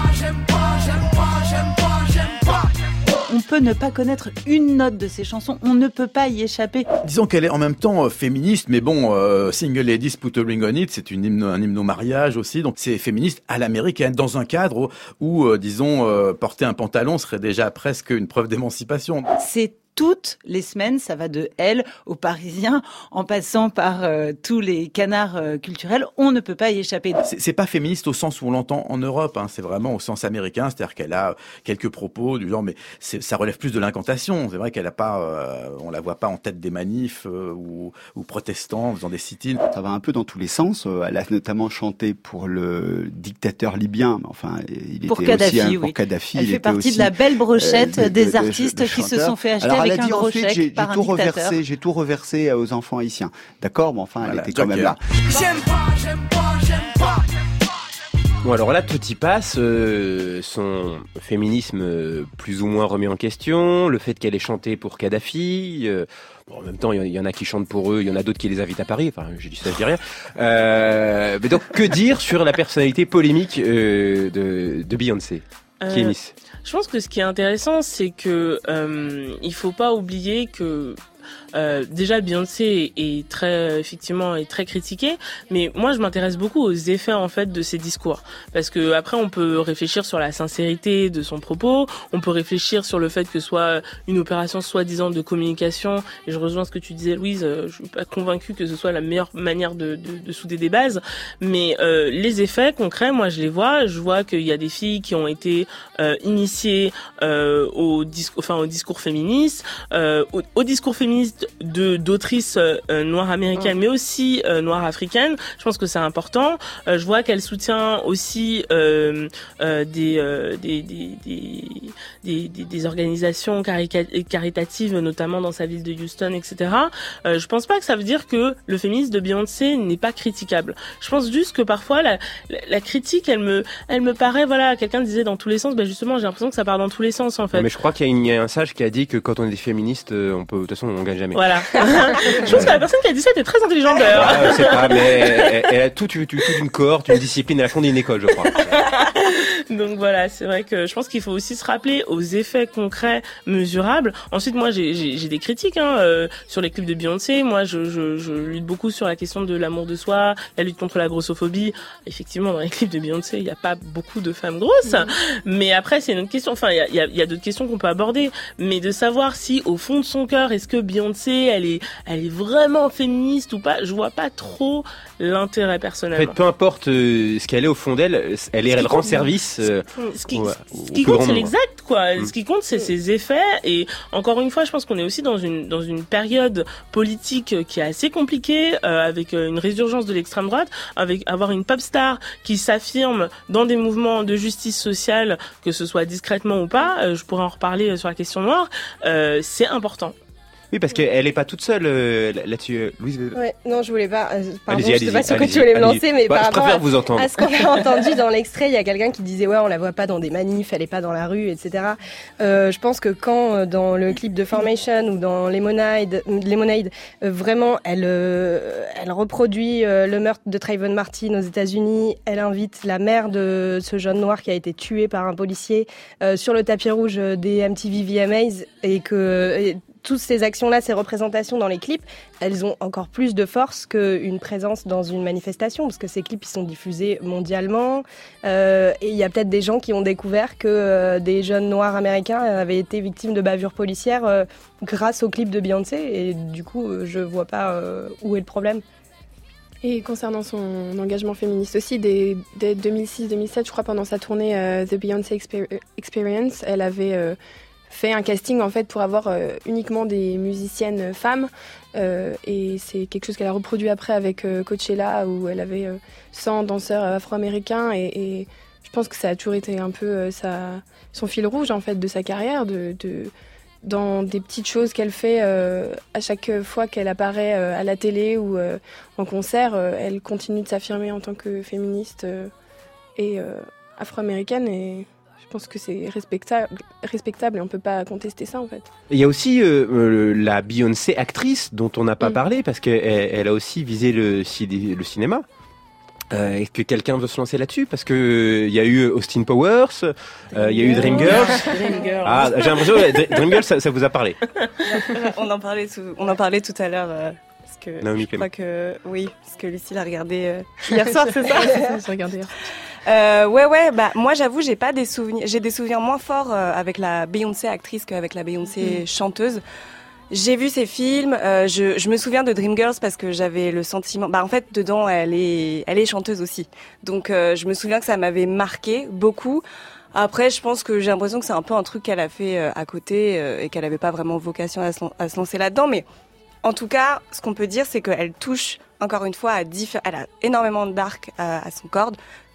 N: On peut ne pas connaître une note de ses chansons, on ne peut pas y échapper.
O: Disons qu'elle est en même temps féministe, mais bon, Single Ladies Put a Ring on It, c'est un hymne au mariage aussi, donc c'est féministe à l'américaine, dans un cadre où porter un pantalon serait déjà presque une preuve d'émancipation.
N: C'est toutes les semaines, ça va de Elle aux Parisiens, en passant par tous les canards culturels, on ne peut pas y échapper.
O: C'est pas féministe au sens où on l'entend en Europe, c'est vraiment au sens américain, c'est-à-dire qu'elle a quelques propos du genre, mais ça relève plus de l'incantation. C'est vrai qu'elle a pas, on la voit pas en tête des manifs ou protestant, en faisant des sit-ins.
P: Ça va un peu dans tous les sens. Elle a notamment chanté pour le dictateur libyen, enfin, il
N: pour
P: était
N: Kadhafi,
P: aussi
N: oui.
P: Pour Kadhafi.
N: Elle fait partie de la belle brochette des artistes qui se sont fait acheter avec un gros chèque par un dictateur.
P: J'ai tout reversé aux enfants haïtiens. D'accord, mais enfin, elle était quand même là.
N: J'aime pas.
F: Bon, alors là, tout y passe. Son féminisme plus ou moins remis en question, le fait qu'elle ait chanté pour Kadhafi. En même temps, il y en a qui chantent pour eux, il y en a d'autres qui les invitent à Paris. Enfin, j'ai dit ça, je dis rien. Mais donc, que dire sur la personnalité polémique de Beyoncé, qui émisse?
I: Je pense que ce qui est intéressant, c'est que il faut pas oublier que déjà Beyoncé est très critiquée, mais moi je m'intéresse beaucoup aux effets en fait de ses discours, parce que après on peut réfléchir sur la sincérité de son propos, on peut réfléchir sur le fait que ce soit une opération soi-disant de communication, et je rejoins ce que tu disais Louise, je suis pas convaincue que ce soit la meilleure manière de souder des bases, mais les effets concrets, moi je vois qu'il y a des filles qui ont été initiées au discours féministe, au discours féministe d'autrices noires américaines, mais aussi noires africaines. Je pense que c'est important. Je vois qu'elle soutient aussi des organisations caritatives, notamment dans sa ville de Houston, etc. Je pense pas que ça veut dire que le féminisme de Beyoncé n'est pas critiquable. Je pense juste que parfois la critique, elle me paraît, voilà, quelqu'un disait dans tous les sens, justement, j'ai l'impression que ça part dans tous les sens, en fait.
F: Mais je crois qu'il y a un sage qui a dit que quand on est des féministes, de toute façon, on gagne jamais.
I: Voilà. Je pense que la personne qui a dit ça était très intelligente, d'ailleurs.
F: C'est pas, mais elle a toute une cohorte, une discipline, elle a fondé une école, je crois.
I: Donc voilà, c'est vrai que je pense qu'il faut aussi se rappeler aux effets concrets, mesurables. Ensuite, moi, j'ai des critiques sur les clips de Beyoncé. Moi, je lutte beaucoup sur la question de l'amour de soi, la lutte contre la grossophobie. Effectivement, dans les clips de Beyoncé, il n'y a pas beaucoup de femmes grosses. Mais après, c'est une autre question. Enfin, il y a d'autres questions qu'on peut aborder. Mais de savoir si, au fond de son cœur, est-ce que Beyoncé, elle est vraiment féministe ou pas, je vois pas trop l'intérêt personnellement.
F: En fait, peu importe ce qu'elle est au fond d'elle, elle rend service.
I: Ce qui compte, c'est l'exact, quoi. Ce qui compte, c'est ses effets. Et encore une fois, je pense qu'on est aussi dans une période politique qui est assez compliquée, avec une résurgence de l'extrême droite, avec avoir une pop star qui s'affirme dans des mouvements de justice sociale, que ce soit discrètement ou pas. Je pourrais en reparler sur la question noire. C'est important.
F: Oui, parce qu'elle n'est pas toute seule là-dessus, Louise.
K: Ouais, non, je voulais pas. Pardon,
F: allez-y,
K: je sais pas sur quoi tu voulais me lancer, mais par rapport
F: à
K: ce qu'on a entendu dans l'extrait, il y a quelqu'un qui disait ouais, on la voit pas dans des manifs, elle est pas dans la rue, etc. Je pense que quand dans le clip de Formation ou dans Lemonade, vraiment, elle reproduit le meurtre de Trayvon Martin aux États-Unis. Elle invite la mère de ce jeune noir qui a été tué par un policier sur le tapis rouge des MTV VMAs et que toutes ces actions-là, ces représentations dans les clips, elles ont encore plus de force qu'une présence dans une manifestation, parce que ces clips, ils sont diffusés mondialement. Et il y a peut-être des gens qui ont découvert que des jeunes noirs américains avaient été victimes de bavures policières grâce aux clips de Beyoncé. Et du coup, je vois pas où est le problème.
L: Et concernant son engagement féministe aussi, dès 2006-2007, je crois, pendant sa tournée The Beyoncé Experience, elle avait fait un casting en fait pour avoir uniquement des musiciennes femmes et c'est quelque chose qu'elle a reproduit après avec Coachella où elle avait 100 danseurs afro-américains et je pense que ça a toujours été un peu son fil rouge en fait de sa carrière dans des petites choses qu'elle fait à chaque fois qu'elle apparaît à la télé ou en concert, elle continue de s'affirmer en tant que féministe et afro-américaine et je pense que c'est respectable et on peut pas contester ça en fait.
F: Il y a aussi la Beyoncé actrice dont on n'a pas parlé parce qu'elle a aussi visé le cinéma. Est-ce que quelqu'un veut se lancer là-dessus? Parce que il y a eu Austin Powers, il y a eu Dreamgirls. Ah, j'ai l'impression que Dreamgirls, ça vous a parlé.
J: On en parlait tout à l'heure. Parce que
F: Naomi
J: je crois que oui, parce que Lucie l'a regardé hier soir, c'est ça?
L: Je regardais.
J: Ouais, moi j'avoue, j'ai des souvenirs moins forts avec la Beyoncé actrice qu'avec la Beyoncé chanteuse. J'ai vu ces films, je me souviens de Dreamgirls parce que j'avais le sentiment, en fait dedans elle est chanteuse aussi. Donc je me souviens que ça m'avait marqué beaucoup. Après, je pense que j'ai l'impression que c'est un peu un truc qu'elle a fait à côté et qu'elle avait pas vraiment vocation à se lancer là-dedans, mais en tout cas, ce qu'on peut dire, c'est qu'elle touche, encore une fois, elle a énormément d'arcs à son corde.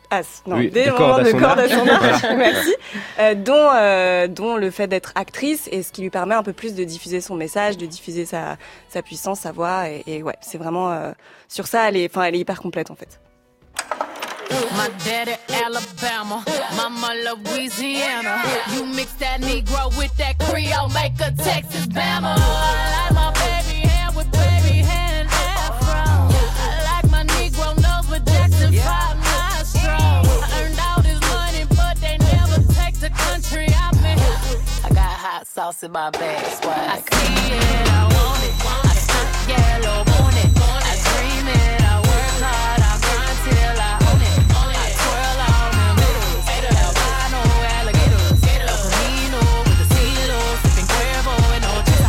J: Des moments de corde à son arc, merci. Dont le fait d'être actrice et ce qui lui permet un peu plus de diffuser son message, de diffuser sa puissance, sa voix. Et ouais, c'est vraiment, sur ça, elle est hyper complète, en fait.
H: My daddy Alabama, mama Louisiana. You mix that Negro with that Creole, make a Texas Bama. I like my baby hair with baby hair and afro. I like my Negro nose with Jackson 5 nostrils. I earned all this money, but they never take the country out me. I got hot sauce
Q: sauce in my bag. Swag. I see it, I want it. I stuck yellow on it. I dream it, I work hard, I grind till I own it. I twirl on the middles, albino alligators, El Camino with the CeeLo, sipping Cuervo and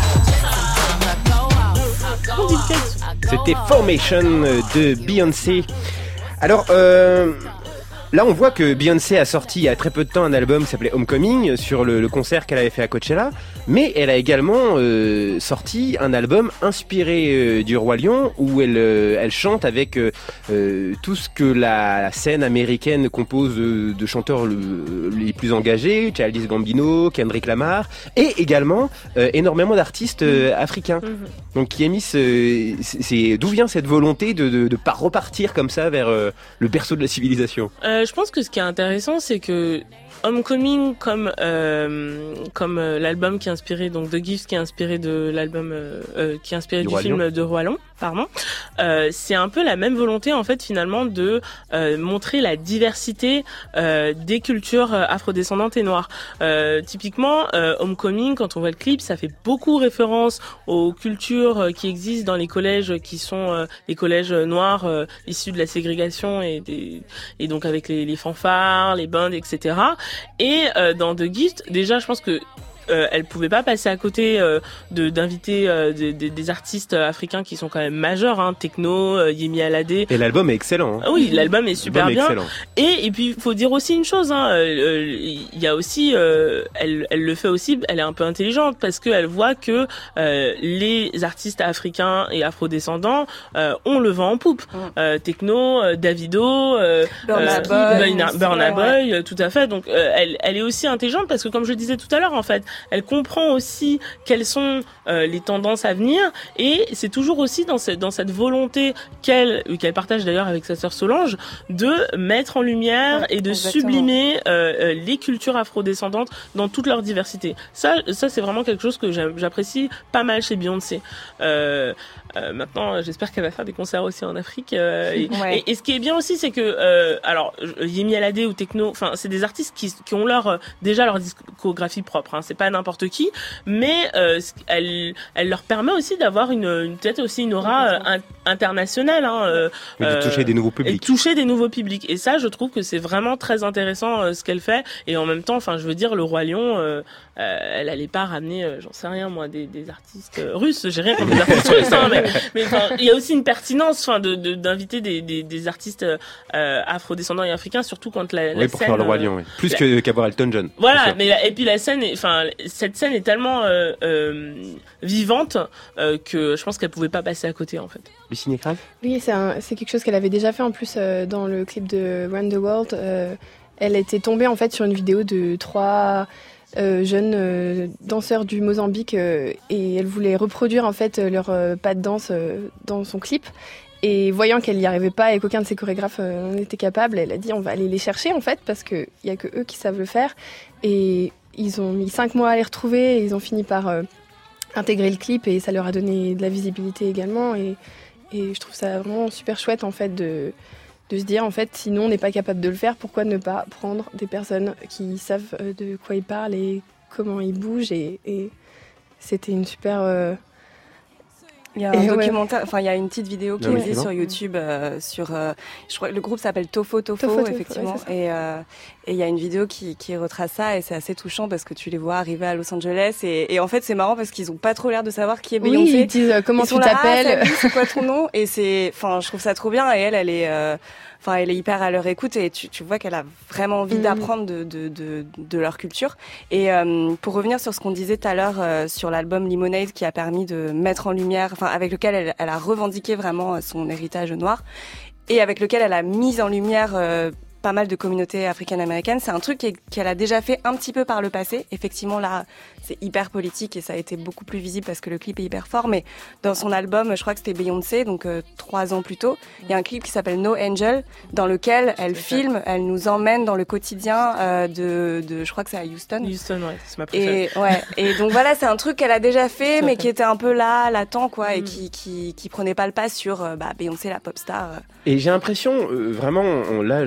Q: Ocho.
F: C'était Formation de Beyoncé. Alors, là, on voit que Beyoncé a sorti il y a très peu de temps un album qui s'appelait Homecoming sur le concert qu'elle avait fait à Coachella, mais elle a également sorti un album inspiré du Roi Lion où elle chante avec tout ce que la scène américaine compose de chanteurs les plus engagés, Childish Gambino, Kendrick Lamar, et également énormément d'artistes africains. Donc qui a mis c'est d'où vient cette volonté de pas repartir comme ça vers le berceau de la civilisation?
I: Je pense que ce qui est intéressant, c'est que Homecoming, comme l'album qui est inspiré, donc The Gift, qui est inspiré de l'album qui est inspiré du film de Roi Lion, pardon, c'est un peu la même volonté en fait finalement de montrer la diversité des cultures afrodescendantes et noires. Typiquement, Homecoming, quand on voit le clip, ça fait beaucoup référence aux cultures qui existent dans les collèges, qui sont les collèges noirs issus de la ségrégation et donc avec les fanfares, les bandes, etc. Et dans The Gift, déjà, je pense que elle pouvait pas passer à côté d'inviter des artistes africains qui sont quand même majeurs, hein, Tekno, Yemi Alade.
F: Et l'album est excellent. Hein.
I: Oui, l'album est super bien.
F: Excellent.
I: Et puis il faut dire aussi une chose, hein, il y a aussi, elle le fait aussi, elle est un peu intelligente parce qu'elle voit que les artistes africains et afrodescendants ont le vent en poupe. Tekno, Davido, Burna Boy, tout à fait. Donc elle est aussi intelligente parce que comme je le disais tout à l'heure, en fait, elle comprend aussi quelles sont les tendances à venir et c'est toujours aussi dans cette volonté qu'elle partage d'ailleurs avec sa sœur Solange de mettre en lumière et de sublimer les cultures afrodescendantes dans toute leur diversité. Ça c'est vraiment quelque chose que j'apprécie pas mal chez Beyoncé. Maintenant, j'espère qu'elle va faire des concerts aussi en Afrique. Et ce qui est bien aussi, c'est que alors Yemi Alade ou Tekno, enfin c'est des artistes qui ont déjà leur discographie propre. Hein, c'est pas n'importe qui, mais elle leur permet aussi d'avoir peut-être aussi une aura internationale. Hein,
F: de toucher des nouveaux publics.
I: Et toucher des nouveaux publics. Et ça, je trouve que c'est vraiment très intéressant ce qu'elle fait. Et en même temps, enfin, je veux dire, le Roi Lion, elle allait pas ramener, j'en sais rien moi, des artistes russes. J'ai rien contre des artistes russes, hein, mais il y a aussi une pertinence, enfin, d'inviter des artistes afrodescendants et africains, surtout quand la
F: pour
I: scène,
F: faire le Roi Lion, oui. Plus qu'avoir Elton John.
I: Voilà, et puis la scène, cette scène est tellement vivante que je pense qu'elle pouvait pas passer à côté en fait.
F: Lucie Crave.
L: Oui, c'est quelque chose qu'elle avait déjà fait en plus dans le clip de Run the World. Elle était tombée en fait sur une vidéo de 3 jeunes danseurs du Mozambique et elle voulait reproduire en fait leur pas de danse dans son clip. Et voyant qu'elle n'y arrivait pas et qu'aucun de ses chorégraphes n'en était capable, elle a dit on va aller les chercher en fait parce qu'il n'y a que eux qui savent le faire. Et ils ont mis 5 mois à les retrouver et ils ont fini par intégrer le clip et ça leur a donné de la visibilité également. Et je trouve ça vraiment super chouette en fait de se dire en fait si nous on n'est pas capable de le faire, pourquoi ne pas prendre des personnes qui savent de quoi ils parlent et comment ils bougent et c'était une super...
J: Il y a un documentaire, enfin il y a une petite vidéo qui est sur YouTube sur, je crois que le groupe s'appelle Tofo, effectivement, ouais, et il y a une vidéo qui retrace ça et c'est assez touchant parce que tu les vois arriver à Los Angeles et en fait c'est marrant parce qu'ils ont pas trop l'air de savoir qui est Beyoncé.
L: Oui, ils disent comment tu t'appelles,
J: c'est quoi ton nom et je trouve ça trop bien et elle est elle est hyper à leur écoute et tu vois qu'elle a vraiment envie d'apprendre de leur culture. Et pour revenir sur ce qu'on disait tout à l'heure sur l'album Lemonade qui a permis de mettre en lumière, avec lequel elle a revendiqué vraiment son héritage noir et avec lequel elle a mis en lumière pas mal de communautés africaines-américaines. C'est un truc qu'elle a déjà fait un petit peu par le passé. Effectivement, là, c'est hyper politique et ça a été beaucoup plus visible parce que le clip est hyper fort. Mais dans son album, je crois que c'était Beyoncé, donc 3 ans plus tôt, il y a un clip qui s'appelle No Angel, dans lequel elle filme, elle nous emmène dans le quotidien je crois que c'est à Houston.
I: Houston, ouais, c'est ma préférée.
J: Et donc voilà, c'est un truc qu'elle a déjà fait, mais qui était un peu là, latent, quoi, et qui prenait pas le pas sur Beyoncé, la pop star.
F: Et j'ai l'impression, vraiment, là, je me fais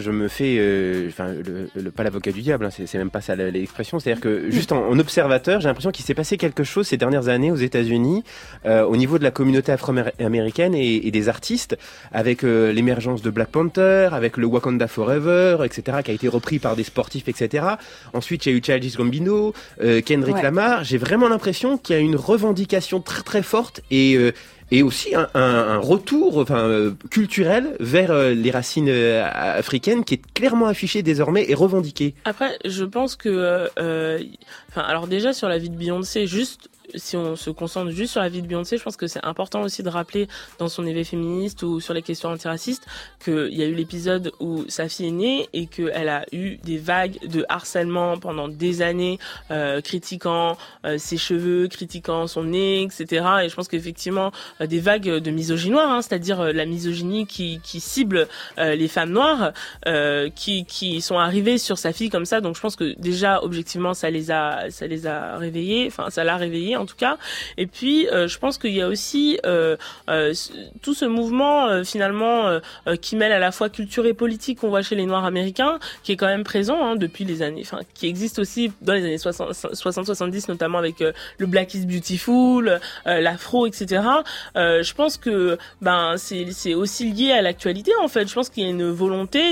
F: fait, pas l'avocat du diable, hein, c'est même pas ça l'expression. C'est-à-dire que juste en observateur, j'ai l'impression qu'il s'est passé quelque chose ces dernières années aux États-Unis, au niveau de la communauté afro-américaine et des artistes, avec l'émergence de Black Panther, avec le Wakanda Forever, etc., qui a été repris par des sportifs, etc. Ensuite, il y a eu Childish Gambino, Kendrick Lamar. J'ai vraiment l'impression qu'il y a une revendication très très forte et aussi un retour culturel vers les racines africaines qui est clairement affiché désormais et revendiqué.
I: Après, je pense que... alors déjà, sur la vie de Beyoncé, juste... Si on se concentre juste sur la vie de Beyoncé, je pense que c'est important aussi de rappeler dans son éveil féministe ou sur les questions antiracistes qu'il y a eu l'épisode où sa fille est née et qu'elle a eu des vagues de harcèlement pendant des années, critiquant ses cheveux, critiquant son nez, etc. Et je pense qu'effectivement, des vagues de misogynie noire, hein, c'est-à-dire la misogynie qui cible les femmes noires, qui sont arrivées sur sa fille comme ça. Donc je pense que déjà, objectivement, ça les a réveillés, enfin ça l'a réveillée en tout cas. Et puis je pense qu'il y a aussi tout ce mouvement finalement qui mêle à la fois culture et politique qu'on voit chez les Noirs américains, qui est quand même présent hein, depuis les années, qui existe aussi dans les années 60-70 notamment avec le Black is Beautiful, l'afro, etc. Je pense que c'est aussi lié à l'actualité en fait. Je pense qu'il y a une volonté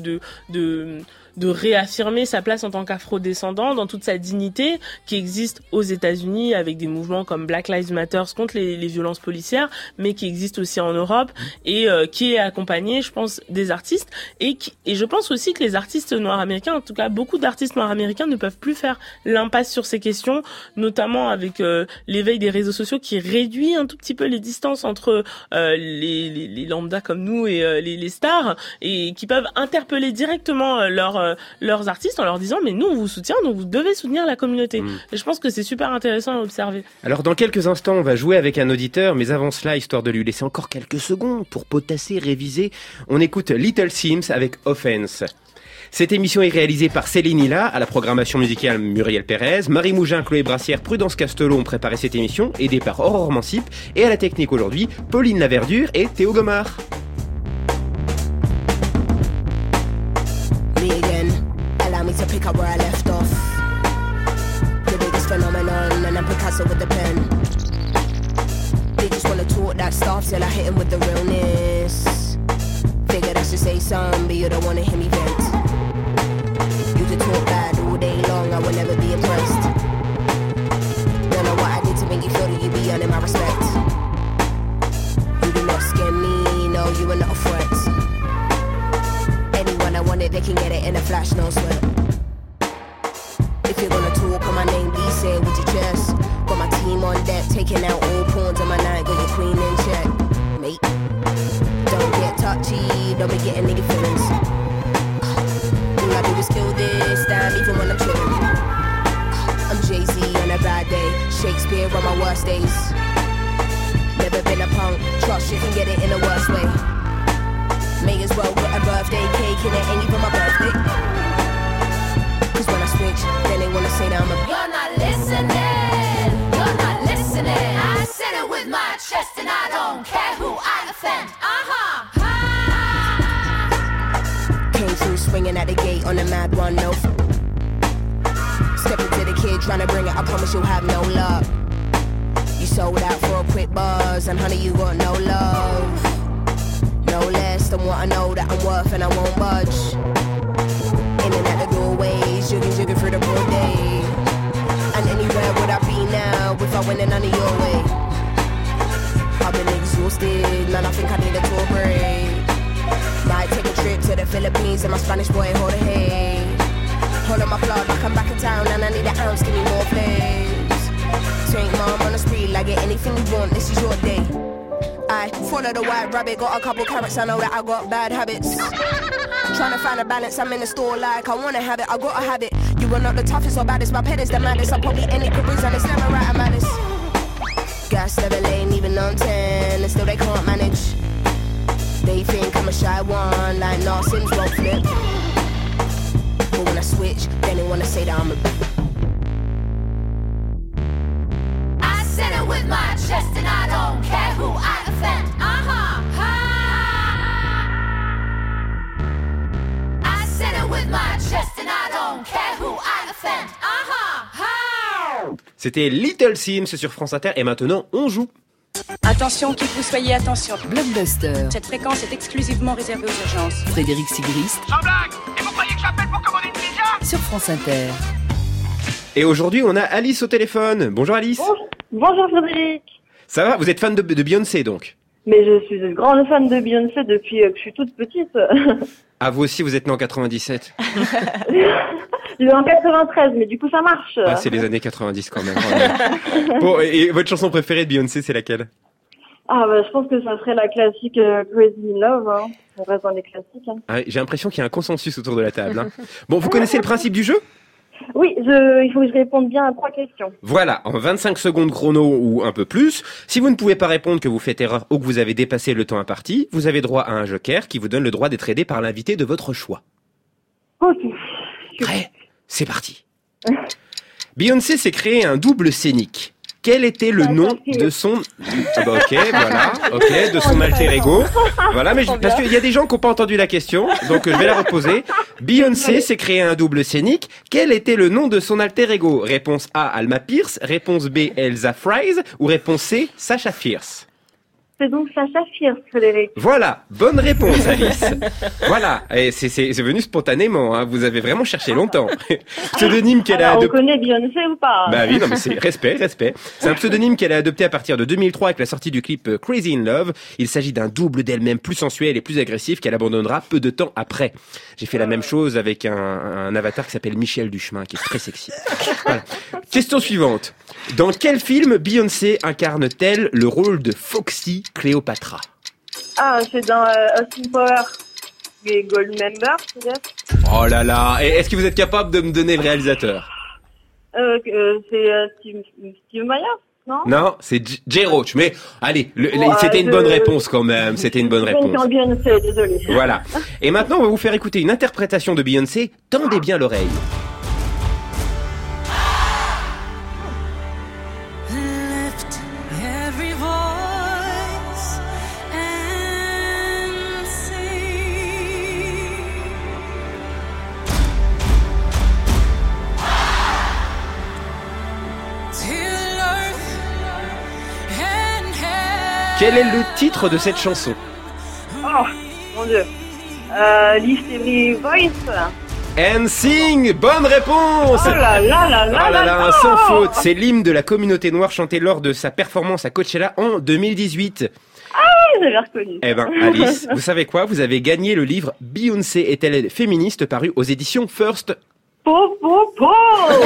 I: de réaffirmer sa place en tant qu'afro-descendant dans toute sa dignité qui existe aux États-Unis avec des mouvements comme Black Lives Matter contre les violences policières, mais qui existe aussi en Europe et qui est accompagné, je pense, des artistes et je pense aussi que les artistes noirs américains, en tout cas beaucoup d'artistes noirs américains ne peuvent plus faire l'impasse sur ces questions, notamment avec l'éveil des réseaux sociaux qui réduit un tout petit peu les distances entre les lambda comme nous et les stars et qui peuvent interpeller directement leurs artistes en leur disant mais nous on vous soutient donc vous devez soutenir la communauté. Et je pense que c'est super intéressant à observer.
F: Alors dans quelques instants on va jouer avec un auditeur, mais avant cela, histoire de lui laisser encore quelques secondes pour potasser, réviser, on écoute Little Sims avec Offense. Cette émission est réalisée par Céline Hilla, à la programmation musicale Muriel Pérez, Marie Mougin, Chloé Brassière, Prudence Castelot ont préparé cette émission, aidée par Aurore Mansip, et à la technique aujourd'hui, Pauline Laverdure et Théo Gomard.
R: To pick up where I left off. The biggest phenomenon, and I'm Picasso with the pen. They just wanna talk that stuff till I hit him with the realness. Figured I should say something, but you don't wanna hear me vent. You could talk bad all day long, I will never be impressed. Don't know what I did to make you feel that you be earning my respect. You do not scare me, no, you are not a threat. Anyone I want it, they can get it in a flash, no sweat. If you're gonna talk on my name, please say it with your chest. Got my team on deck, taking out all pawns on my night, got your queen in check, mate. Don't get touchy, don't be getting nigga feelings. All I do is kill this, damn, even when I'm chillin'. I'm Jay-Z on a bad day, Shakespeare on my worst days. Never been a punk, trust you can get it in the worst way. May as well get a birthday cake and it ain't even my birthday. Cause when I switch, then they wanna say that I'm a...
Q: You're not listening, you're not listening. I said it with my chest and I don't care who I offend.
R: Came through swinging at the gate on a mad one, no Stepping to the kid, trying to bring it, I promise you'll have no luck. You sold out for a quick buzz, and honey, you got no love. No less than what I know that I'm worth, and I won't budge. In and out the doorways, jugging through the broad day. And anywhere would I be now if I went in none of your way? I've been exhausted, man, I think I need a tour break. Might take a trip to the Philippines and my Spanish boy hold a hay. Hold on my blood like I'm back in town and I need an ounce, give me more flames. Tank mom on the street, like get anything you want, this is your day. I follow the white rabbit, got a couple carrots, I know that I got bad habits. Trying to find a balance, I'm in the store like I wanna have it, I gotta have it. You are not the toughest or baddest, my pet is the maddest. I probably any careers and it's never right, I'm honest. Gas never lane, even on 10, and still they can't manage. They think I'm a shy one, like nah, Sims won't flip. But when I switch, then they wanna say that I'm a...
Q: I said it with my chest and I don't care who I offend. I said with my chest and I don't care who I offend. How?
F: C'était Little Sims sur France Inter et maintenant on joue.
S: Attention, qui que vous soyez, attention.
G: Blockbuster.
S: Cette fréquence est exclusivement réservée aux urgences.
G: Frédéric Sigrist.
Q: Sans blague. Et vous croyez que j'appelle pour commander une pizza?
G: Sur France Inter.
F: Et aujourd'hui on a Alice au téléphone. Bonjour Alice.
T: Bonjour Frédéric.
F: Ça va, vous êtes fan de Beyoncé donc?
T: Mais je suis une grande fan de Beyoncé depuis que je suis toute petite.
F: Ah vous aussi vous êtes né en 97.
T: Il est en 93, mais du coup ça marche.
F: Ah, c'est les années 90 quand même. Bon, et votre chanson préférée de Beyoncé, c'est laquelle?
T: Ah bah je pense que ça serait la classique Crazy in Love. Hein. On reste dans les classiques. Hein.
F: Ah, j'ai l'impression qu'il y a un consensus autour de la table. Hein. Bon, vous connaissez le principe du jeu?
T: Oui, il faut que je réponde bien à 3 questions.
F: Voilà, en 25 secondes chrono ou un peu plus. Si vous ne pouvez pas répondre, que vous faites erreur ou que vous avez dépassé le temps imparti, vous avez droit à un joker qui vous donne le droit d'être aidé par l'invité de votre choix.
T: Ok.
F: Prêt? C'est parti. Beyoncé s'est créé un double scénique. Quel était le nom de son... Ah bah ok, voilà, ok, de son alter ego. Voilà, mais parce qu'il y a des gens qui n'ont pas entendu la question, donc je vais la reposer. Beyoncé s'est créé un double scénique. Quel était le nom de son alter ego? Réponse A, Alma Pierce. Réponse B, Elsa Fries. Ou réponse C, Sasha Fierce.
T: C'est donc Sasha Fierce, Frédéric.
F: Voilà, bonne réponse Alice. Voilà, et c'est venu spontanément, hein. Vous avez vraiment cherché longtemps. Pseudonyme qu'elle a
T: On
F: adopté.
T: connaît Beyoncé ou pas?
F: Bah oui, non mais c'est respect. C'est un pseudonyme qu'elle a adopté à partir de 2003 avec la sortie du clip Crazy in Love. Il s'agit d'un double d'elle-même plus sensuel et plus agressif qu'elle abandonnera peu de temps après. J'ai fait la même chose avec un avatar qui s'appelle Michel Duchemin, qui est très sexy. Voilà. Question suivante. Dans quel film Beyoncé incarne-t-elle le rôle de Foxy Cléopatra?
T: Ah, c'est dans Austin Power. Les Goldmember, peut-être?
F: Oh là là, et est-ce que vous êtes capable de me donner le réalisateur?
T: C'est Steve Myers, non?
F: Non, c'est Jay Roach, mais allez, c'était une bonne réponse quand même, c'était une bonne réponse.
T: C'est Beyoncé, désolé.
F: Voilà. Et maintenant, on va vous faire écouter une interprétation de Beyoncé. Tendez bien l'oreille.
Q: Lift every voice and sing. Till earth and heaven.
F: Quel est le titre de cette chanson?
T: Oh, mon Dieu. Lift every voice.
F: And Sing, bonne réponse.
T: Oh là là là là
F: oh là là,
T: là
F: sans faute. C'est l'hymne de la communauté noire chanté lors de sa performance à Coachella en 2018.
T: Ah oui, j'avais reconnu.
F: Eh ben, Alice, vous savez quoi? Vous avez gagné le livre Beyoncé est-elle féministe paru aux éditions First.
T: Po, po, po.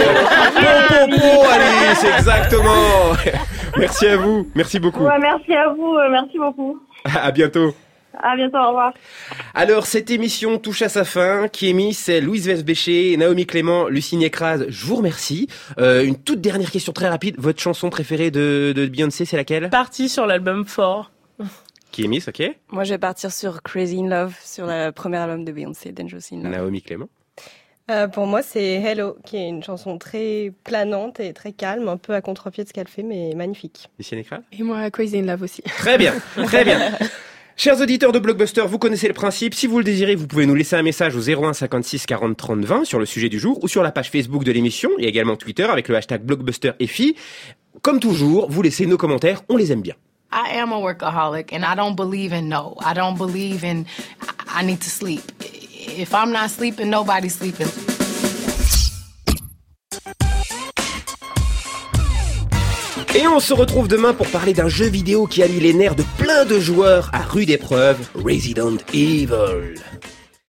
F: Alice, exactement. Merci à vous. Merci beaucoup.
T: Ouais, merci à vous. Merci beaucoup.
F: À bientôt.
T: À bientôt, au revoir.
F: Alors, cette émission touche à sa fin. Qui est mise, c'est Louise Vesbéché, Naomi Clément, Lucie Nécrase. Je vous remercie. Une toute dernière question très rapide. Votre chanson préférée de Beyoncé, c'est laquelle?
I: Partie sur l'album Fort.
F: Qui est mise, ok.
J: Moi, je vais partir sur Crazy in Love, sur le premier album de Beyoncé, Dangerous in Love.
F: Naomi Clément.
K: Pour moi, c'est Hello, qui est une chanson très planante et très calme, un peu à contre-pied de ce qu'elle fait, mais magnifique.
F: Lucie Nécrase.
L: Et moi, Crazy in Love aussi.
F: Très bien, très bien. Chers auditeurs de Blockbuster, vous connaissez le principe. Si vous le désirez, vous pouvez nous laisser un message au 01 56 40 30 20 sur le sujet du jour ou sur la page Facebook de l'émission et également Twitter avec le hashtag BlockbusterFI. Comme toujours, vous laissez nos commentaires, on les aime bien.
U: I am a workaholic and I don't believe in no. I don't believe in I need to sleep. If I'm not sleeping, nobody's sleeping.
F: Et on se retrouve demain pour parler d'un jeu vidéo qui a mis les nerfs de plein de joueurs à rude épreuve, Resident Evil.